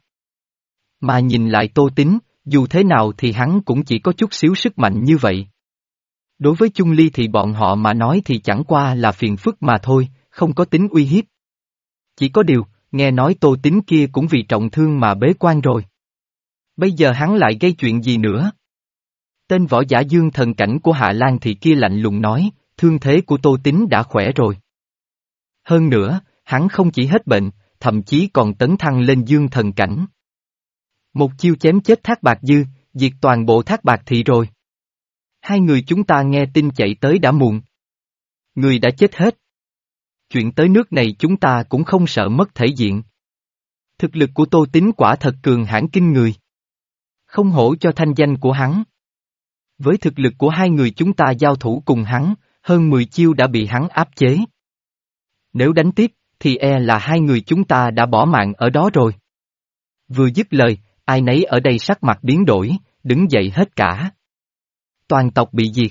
Speaker 1: Mà nhìn lại Tô Tín, dù thế nào thì hắn cũng chỉ có chút xíu sức mạnh như vậy. Đối với Chung Ly Thị bọn họ mà nói thì chẳng qua là phiền phức mà thôi, không có tính uy hiếp. Chỉ có điều, nghe nói Tô Tín kia cũng vì trọng thương mà bế quan rồi. Bây giờ hắn lại gây chuyện gì nữa? Tên võ giả dương thần cảnh của Hạ Lan Thị kia lạnh lùng nói, thương thế của Tô Tín đã khỏe rồi. Hơn nữa, hắn không chỉ hết bệnh, thậm chí còn tấn thăng lên dương thần cảnh. Một chiêu chém chết Thác Bạt Dư, diệt toàn bộ Thác Bạt Thị rồi. Hai người chúng ta nghe tin chạy tới đã muộn. Người đã chết hết. Chuyện tới nước này chúng ta cũng không sợ mất thể diện. Thực lực của Tô Tín quả thật cường hãn kinh người. Không hổ cho thanh danh của hắn. Với thực lực của hai người chúng ta giao thủ cùng hắn, hơn mười chiêu đã bị hắn áp chế. Nếu đánh tiếp, thì e là hai người chúng ta đã bỏ mạng ở đó rồi. Vừa dứt lời, ai nấy ở đây sắc mặt biến đổi, đứng dậy hết cả. Toàn tộc bị diệt.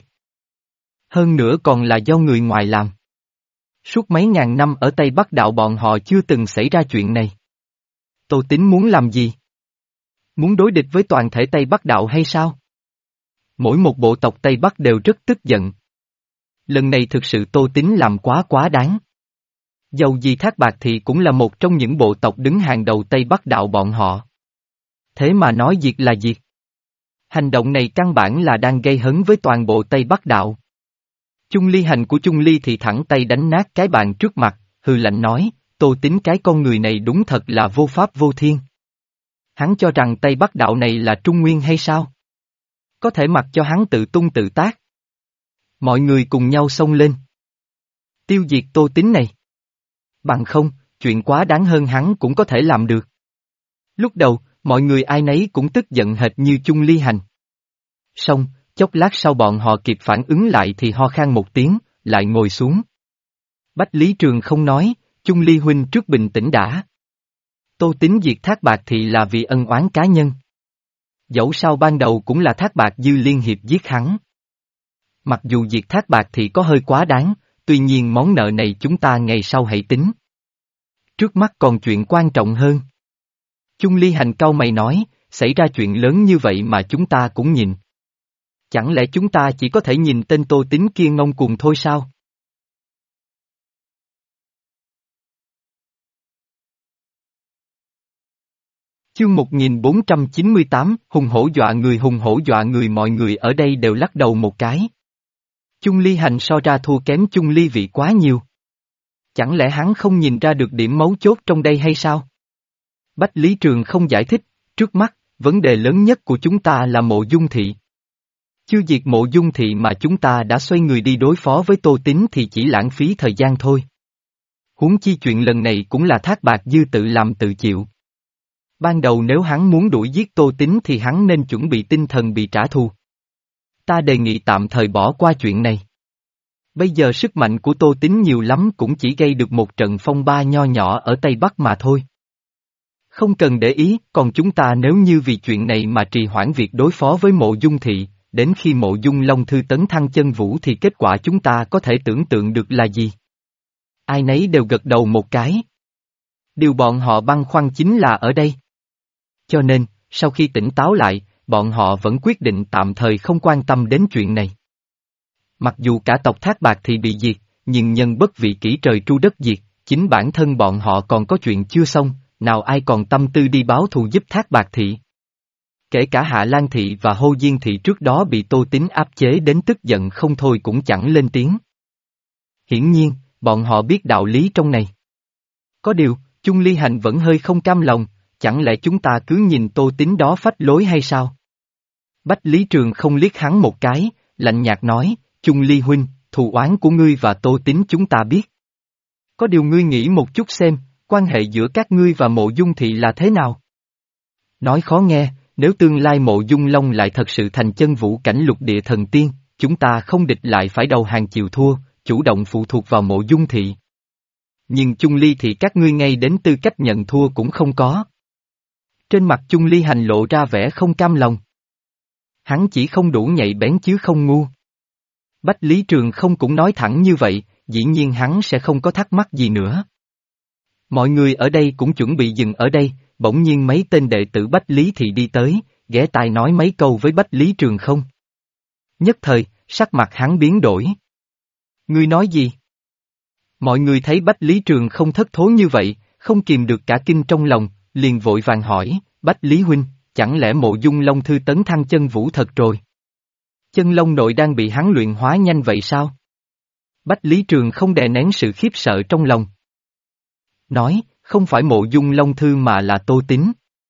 Speaker 1: Hơn nữa còn là do người ngoài làm. Suốt mấy ngàn năm ở Tây Bắc đạo bọn họ chưa từng xảy ra chuyện này. Tô Tín muốn làm gì? Muốn đối địch với toàn thể Tây Bắc đạo hay sao? Mỗi một bộ tộc Tây Bắc đều rất tức giận. Lần này thực sự Tô Tín làm quá quá đáng. Dầu gì Thác Bạt Thị cũng là một trong những bộ tộc đứng hàng đầu Tây Bắc đạo bọn họ. Thế mà nói diệt là diệt. Hành động này căn bản là đang gây hấn với toàn bộ Tây Bắc đạo. Chung Ly Hành của Chung Ly thì thẳng tay đánh nát cái bàn trước mặt, hừ lạnh nói, Tô Tín cái con người này đúng thật là vô pháp vô thiên. Hắn cho rằng Tây Bắc đạo này là Trung Nguyên hay sao? Có thể mặc cho hắn tự tung tự tác. Mọi người cùng nhau xông lên. Tiêu diệt Tô Tín này. Bằng không, chuyện quá đáng hơn hắn cũng có thể làm được. Lúc đầu, mọi người ai nấy cũng tức giận hệt như Chung Ly Hành. Xong, chốc lát sau bọn họ kịp phản ứng lại thì ho khan một tiếng, lại ngồi xuống. Bách Lý Trường không nói, Chung Ly huynh trước bình tĩnh đã. Tô Tín diệt Thác Bạt Thị là vì ân oán cá nhân. Dẫu sao ban đầu cũng là Thác Bạt Dư liên hiệp giết hắn. Mặc dù diệt Thác Bạt Thị có hơi quá đáng, tuy nhiên món nợ này chúng ta ngày sau hãy tính. Trước mắt còn chuyện quan trọng hơn. Chung Ly Hành cau mày nói, xảy ra chuyện lớn như vậy mà chúng ta cũng nhìn. Chẳng lẽ chúng ta chỉ có thể nhìn tên Tô Tín kia ngông cuồng thôi sao? Chương một nghìn bốn trăm chín mươi tám, hùng hổ dọa người hùng hổ dọa người mọi người ở đây đều lắc đầu một cái. Chung Ly Hành so ra thua kém Chung Ly Vị quá nhiều. Chẳng lẽ hắn không nhìn ra được điểm mấu chốt trong đây hay sao? Bách Lý Trường không giải thích, trước mắt, vấn đề lớn nhất của chúng ta là Mộ Dung Thị. Chưa diệt Mộ Dung Thị mà chúng ta đã xoay người đi đối phó với Tô Tín thì chỉ lãng phí thời gian thôi. Huống chi chuyện lần này cũng là Thác Bạt Dư tự làm tự chịu. Ban đầu nếu hắn muốn đuổi giết Tô Tín thì hắn nên chuẩn bị tinh thần bị trả thù. Ta đề nghị tạm thời bỏ qua chuyện này. Bây giờ sức mạnh của Tô Tín nhiều lắm cũng chỉ gây được một trận phong ba nho nhỏ ở Tây Bắc mà thôi. Không cần để ý, còn chúng ta nếu như vì chuyện này mà trì hoãn việc đối phó với Mộ Dung Thị, đến khi Mộ Dung Long Thư tấn thăng chân vũ thì kết quả chúng ta có thể tưởng tượng được là gì? Ai nấy đều gật đầu một cái. Điều bọn họ băn khoăn chính là ở đây. Cho nên, sau khi tỉnh táo lại, bọn họ vẫn quyết định tạm thời không quan tâm đến chuyện này. Mặc dù cả tộc Thác Bạt Thị bị diệt, nhưng nhân bất vị kỷ trời tru đất diệt, chính bản thân bọn họ còn có chuyện chưa xong, nào ai còn tâm tư đi báo thù giúp Thác Bạt Thị. Kể cả Hạ Lan Thị và Hô Diên Thị trước đó bị Tô Tín áp chế đến tức giận không thôi cũng chẳng lên tiếng. Hiển nhiên, bọn họ biết đạo lý trong này. Có điều, Chung Ly Hành vẫn hơi không cam lòng, chẳng lẽ chúng ta cứ nhìn Tô Tín đó phách lối hay sao? Bách Lý Trường không liếc hắn một cái, lạnh nhạt nói, Chung Ly huynh, thù oán của ngươi và Tô Tín chúng ta biết. Có điều ngươi nghĩ một chút xem, quan hệ giữa các ngươi và Mộ Dung Thị là thế nào? Nói khó nghe, nếu tương lai Mộ Dung Long lại thật sự thành chân vũ cảnh lục địa thần tiên, chúng ta không địch lại phải đầu hàng chịu thua, chủ động phụ thuộc vào Mộ Dung Thị. Nhưng Chung Ly thì các ngươi ngay đến tư cách nhận thua cũng không có. Trên mặt Chung Ly Hành lộ ra vẻ không cam lòng. Hắn chỉ không đủ nhạy bén chứ không ngu. Bách Lý Trường không cũng nói thẳng như vậy, dĩ nhiên hắn sẽ không có thắc mắc gì nữa. Mọi người ở đây cũng chuẩn bị dừng ở đây, bỗng nhiên mấy tên đệ tử Bách Lý Thị đi tới, ghé tai nói mấy câu với Bách Lý Trường không. Nhất thời, sắc mặt hắn biến đổi. Ngươi nói gì? Mọi người thấy Bách Lý Trường không thất thố như vậy, không kìm được cả kinh trong lòng, liền vội vàng hỏi, Bách Lý huynh, chẳng lẽ Mộ Dung Long Thư tấn thăng chân vũ thật rồi? Chân Long nội đang bị hắn luyện hóa nhanh vậy sao? Bách Lý Trường không đè nén sự khiếp sợ trong lòng. Nói, không phải Mộ Dung Long Thư mà là Tô Tín.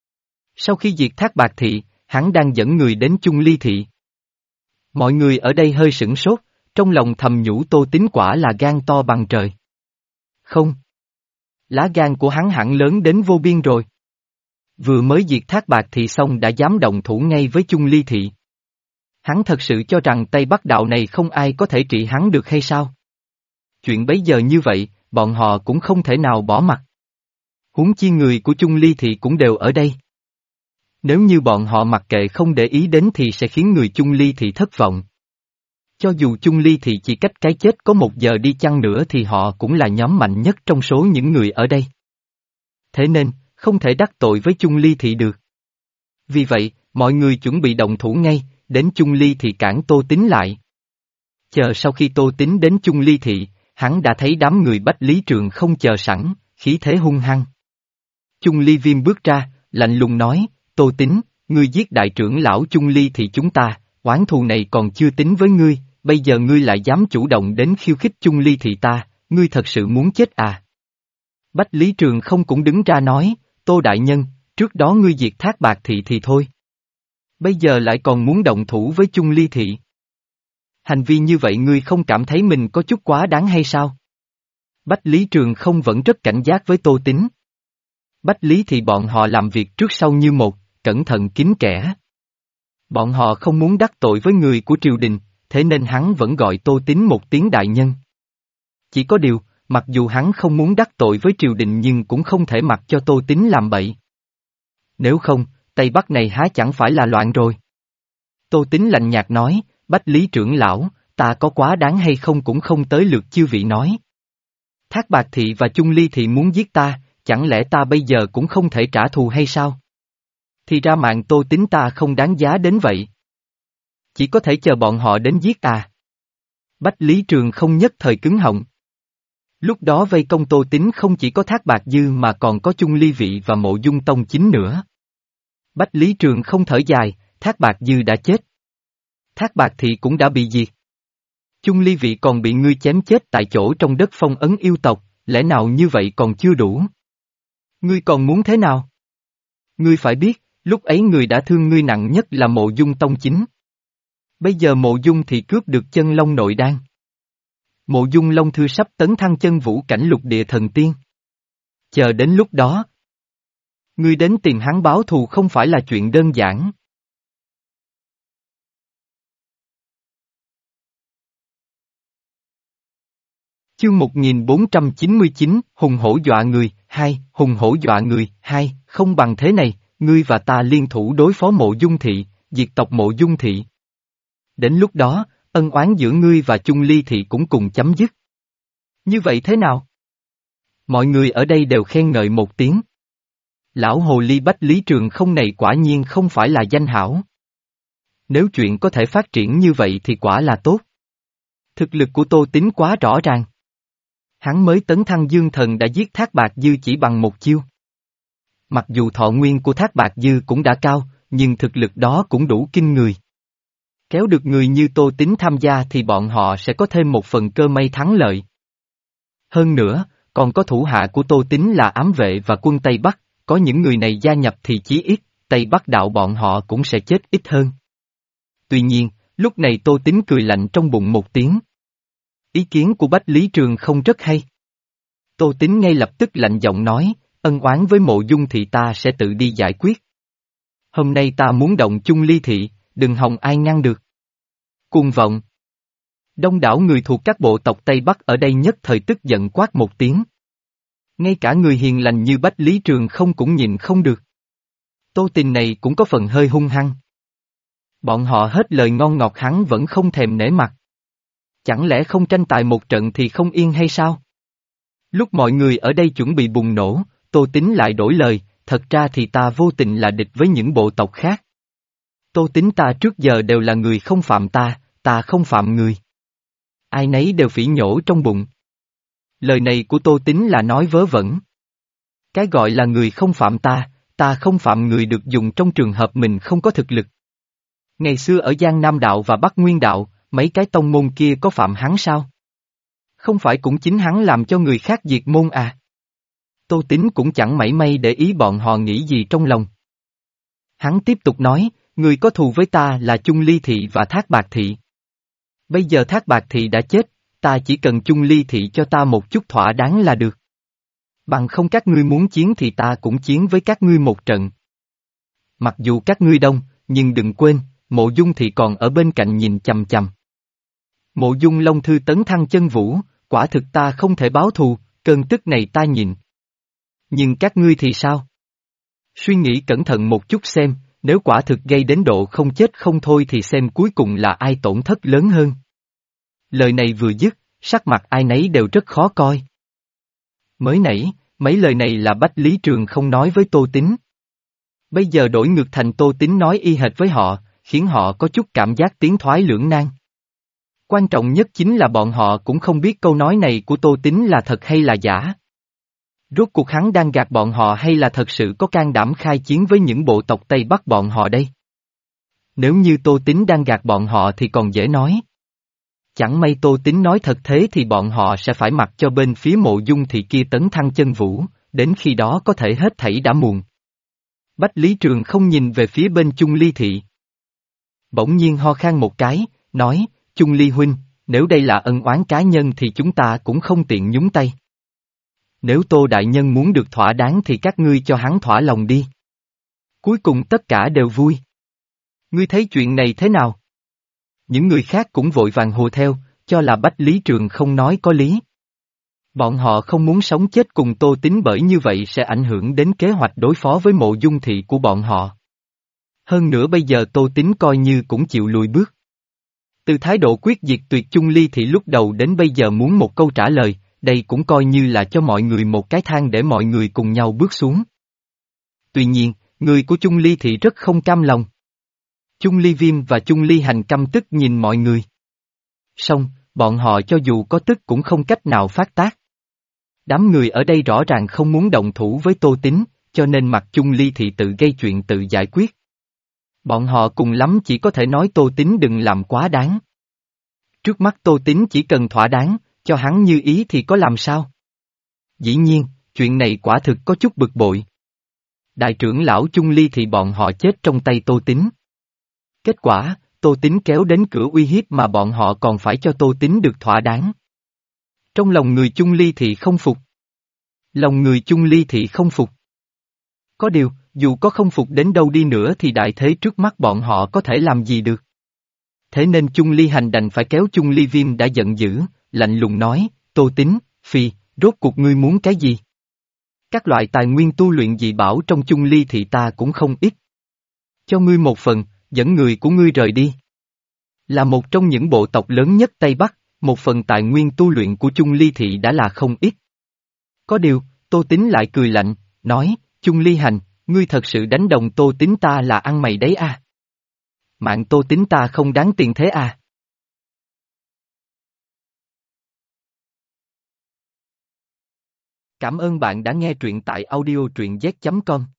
Speaker 1: Sau khi diệt Thác Bạt Thị, hắn đang dẫn người đến Chung Ly Thị. Mọi người ở đây hơi sửng sốt, trong lòng thầm nhủ Tô Tín quả là gan to bằng trời. Không. Lá gan của hắn hẳn lớn đến vô biên rồi. Vừa mới diệt Thác Bạt Thị xong đã dám động thủ ngay với Chung Ly Thị. Hắn thật sự cho rằng Tây Bắc đạo này không ai có thể trị hắn được hay sao? Chuyện bấy giờ như vậy, bọn họ cũng không thể nào bỏ mặt. Huống chi người của Chung Ly Thị cũng đều ở đây. Nếu như bọn họ mặc kệ không để ý đến thì sẽ khiến người Chung Ly Thị thất vọng. Cho dù Chung Ly Thị chỉ cách cái chết có một giờ đi chăng nữa thì họ cũng là nhóm mạnh nhất trong số những người ở đây. Thế nên, không thể đắc tội với Chung Ly Thị được. Vì vậy, mọi người chuẩn bị động thủ ngay, đến Chung Ly Thị cản Tô Tín lại. Chờ sau khi Tô Tín đến Chung Ly Thị, hắn đã thấy đám người Bách Lý Trường không chờ sẵn, khí thế hung hăng. Chung Ly Viêm bước ra, lạnh lùng nói, Tô Tín, ngươi giết đại trưởng lão Chung Ly Thị chúng ta, oán thù này còn chưa tính với ngươi, bây giờ ngươi lại dám chủ động đến khiêu khích Chung Ly Thị ta, ngươi thật sự muốn chết à? Bách Lý Trường không cũng đứng ra nói, Tô Đại Nhân, trước đó ngươi diệt Thác Bạt Thị thì thôi. Bây giờ lại còn muốn động thủ với Chung Ly Thị. Hành vi như vậy ngươi không cảm thấy mình có chút quá đáng hay sao? Bách Lý Trường không vẫn rất cảnh giác với Tô Tín. Bách Lý Thị bọn họ làm việc trước sau như một, cẩn thận kín kẽ. Bọn họ không muốn đắc tội với người của triều đình, thế nên hắn vẫn gọi Tô Tín một tiếng đại nhân. Chỉ có điều, mặc dù hắn không muốn đắc tội với triều đình nhưng cũng không thể mặc cho Tô Tín làm bậy. Nếu không, Tây Bắc này há chẳng phải là loạn rồi. Tô Tín lạnh nhạt nói, Bách Lý trưởng lão, ta có quá đáng hay không cũng không tới lượt chư vị nói. Thác Bạt Thị và Chung Ly Thị muốn giết ta, chẳng lẽ ta bây giờ cũng không thể trả thù hay sao? Thì ra mạng Tô Tín ta không đáng giá đến vậy. Chỉ có thể chờ bọn họ đến giết à. Bách Lý Trường không nhất thời cứng họng. Lúc đó vây công Tô Tín không chỉ có Thác Bạt Dư mà còn có Chung Ly Vị và Mộ Dung Tông Chính nữa. Bách Lý Trường không thở dài, Thác Bạt Dư đã chết. Thác Bạt Thị cũng đã bị diệt. Chung Ly Vị còn bị ngươi chém chết tại chỗ trong đất phong ấn yêu tộc, lẽ nào như vậy còn chưa đủ? Ngươi còn muốn thế nào? Ngươi phải biết, lúc ấy người đã thương ngươi nặng nhất là Mộ Dung Tông Chính. Bây giờ Mộ Dung thì cướp được chân long nội đan. Mộ Dung Long Thư sắp tấn thăng chân vũ cảnh lục địa thần tiên. Chờ đến lúc đó, ngươi đến tìm hắn báo thù không phải là chuyện đơn giản. Chương một nghìn bốn trăm chín mươi chín, Hùng Hổ Dọa Người, hai, Hùng Hổ Dọa Người, hai, không bằng thế này, ngươi và ta liên thủ đối phó Mộ Dung Thị, diệt tộc Mộ Dung Thị. Đến lúc đó, ân oán giữa ngươi và Chung Ly Thị cũng cùng chấm dứt. Như vậy thế nào? Mọi người ở đây đều khen ngợi một tiếng. Lão hồ ly Bách Lý Trường không này quả nhiên không phải là danh hảo. Nếu chuyện có thể phát triển như vậy thì quả là tốt. Thực lực của Tô Tín quá rõ ràng. Hắn mới tấn thăng dương thần đã giết Thác Bạt Dư chỉ bằng một chiêu. Mặc dù thọ nguyên của Thác Bạt Dư cũng đã cao, nhưng thực lực đó cũng đủ kinh người. Kéo được người như Tô Tín tham gia thì bọn họ sẽ có thêm một phần cơ may thắng lợi. Hơn nữa, còn có thủ hạ của Tô Tín là ám vệ và quân Tây Bắc, có những người này gia nhập thì chí ít, Tây Bắc đạo bọn họ cũng sẽ chết ít hơn. Tuy nhiên, lúc này Tô Tín cười lạnh trong bụng một tiếng. Ý kiến của Bách Lý Trường không rất hay. Tô Tín ngay lập tức lạnh giọng nói, ân oán với Mộ Dung Thị ta sẽ tự đi giải quyết. Hôm nay ta muốn động Chung Ly Thị, đừng hòng ai ngăn được. Cuồng vọng. Đông đảo người thuộc các bộ tộc Tây Bắc ở đây nhất thời tức giận quát một tiếng. Ngay cả người hiền lành như Bách Lý Trường không cũng nhịn không được. Tô Tình này cũng có phần hơi hung hăng. Bọn họ hết lời ngon ngọt hắn vẫn không thèm nể mặt. Chẳng lẽ không tranh tài một trận thì không yên hay sao? Lúc mọi người ở đây chuẩn bị bùng nổ, Tô Tín lại đổi lời, thật ra thì ta vô tình là địch với những bộ tộc khác. Tô Tín ta trước giờ đều là người không phạm ta, ta không phạm người. Ai nấy đều phỉ nhổ trong bụng. Lời này của Tô Tín là nói vớ vẩn. Cái gọi là người không phạm ta, ta không phạm người được dùng trong trường hợp mình không có thực lực. Ngày xưa ở Giang Nam Đạo và Bắc Nguyên Đạo, mấy cái tông môn kia có phạm hắn sao? Không phải cũng chính hắn làm cho người khác diệt môn à? Tô Tín cũng chẳng mảy may để ý bọn họ nghĩ gì trong lòng. Hắn tiếp tục nói, người có thù với ta là Chung Ly Thị và Thác Bạt Thị. Bây giờ Thác Bạt Thị đã chết, ta chỉ cần Chung Ly Thị cho ta một chút thỏa đáng là được. Bằng không các ngươi muốn chiến thì ta cũng chiến với các ngươi một trận. Mặc dù các ngươi đông, nhưng đừng quên, Mộ Dung Thị còn ở bên cạnh nhìn chằm chằm. Mộ Dung Long Thư tấn thăng chân vũ, quả thực ta không thể báo thù, cơn tức này ta nhịn. Nhưng các ngươi thì sao? Suy nghĩ cẩn thận một chút xem, nếu quả thực gây đến độ không chết không thôi thì xem cuối cùng là ai tổn thất lớn hơn. Lời này vừa dứt, sắc mặt ai nấy đều rất khó coi. Mới nãy, mấy lời này là Bách Lý Trường không nói với Tô Tín. Bây giờ đổi ngược thành Tô Tín nói y hệt với họ, khiến họ có chút cảm giác tiến thoái lưỡng nan. Quan trọng nhất chính là bọn họ cũng không biết câu nói này của Tô Tín là thật hay là giả. Rốt cuộc hắn đang gạt bọn họ hay là thật sự có can đảm khai chiến với những bộ tộc Tây Bắc bọn họ đây? Nếu như Tô Tín đang gạt bọn họ thì còn dễ nói. Chẳng may Tô Tín nói thật thế thì bọn họ sẽ phải mặc cho bên phía Mộ Dung Thị kia tấn thăng chân vũ, đến khi đó có thể hết thảy đã muộn. Bách Lý Trường không nhìn về phía bên Chung Ly Thị. Bỗng nhiên ho khan một cái, nói, Chung Ly huynh, nếu đây là ân oán cá nhân thì chúng ta cũng không tiện nhúng tay. Nếu Tô Đại Nhân muốn được thỏa đáng thì các ngươi cho hắn thỏa lòng đi. Cuối cùng tất cả đều vui. Ngươi thấy chuyện này thế nào? Những người khác cũng vội vàng hùa theo, cho là Bách Lý Trường không nói có lý. Bọn họ không muốn sống chết cùng Tô Tín bởi như vậy sẽ ảnh hưởng đến kế hoạch đối phó với Mộ Dung Thị của bọn họ. Hơn nữa bây giờ Tô Tín coi như cũng chịu lùi bước. Từ thái độ quyết diệt tuyệt Chung Ly Thị lúc đầu đến bây giờ muốn một câu trả lời, đây cũng coi như là cho mọi người một cái thang để mọi người cùng nhau bước xuống. Tuy nhiên, người của Chung Ly Thị rất không cam lòng. Chung Ly Viêm và Chung Ly Hành căm tức nhìn mọi người. Song, bọn họ cho dù có tức cũng không cách nào phát tác. Đám người ở đây rõ ràng không muốn động thủ với Tô Tín, cho nên mặc chung ly thị tự gây chuyện tự giải quyết. Bọn họ cùng lắm chỉ có thể nói Tô Tín đừng làm quá đáng. Trước mắt Tô Tín chỉ cần thỏa đáng, cho hắn như ý thì có làm sao? Dĩ nhiên, chuyện này quả thực có chút bực bội. Đại trưởng lão chung ly thì bọn họ chết trong tay Tô Tín. Kết quả, Tô Tín kéo đến cửa uy hiếp mà bọn họ còn phải cho Tô Tín được thỏa đáng. Trong lòng người chung ly thì không phục. Lòng người chung ly thì không phục. Có điều, dù có không phục đến đâu đi nữa thì đại thế trước mắt bọn họ có thể làm gì được. Thế nên chung ly hành đành phải kéo chung ly viêm đã giận dữ, lạnh lùng nói, Tô Tín, phi, rốt cuộc ngươi muốn cái gì? Các loại tài nguyên tu luyện dị bảo trong chung ly thị ta cũng không ít. Cho ngươi một phần, dẫn người của ngươi rời đi. Là một trong những bộ tộc lớn nhất Tây Bắc, một phần tài nguyên tu luyện của chung ly thị đã là không ít. Có điều, Tô Tín lại cười lạnh, nói, chung ly hành, ngươi thật sự đánh đồng Tô Tín ta là ăn mày đấy à? Mạng Tô Tín ta không đáng tiền thế à? Cảm ơn bạn đã nghe truyện tại audio truyện z chấm com.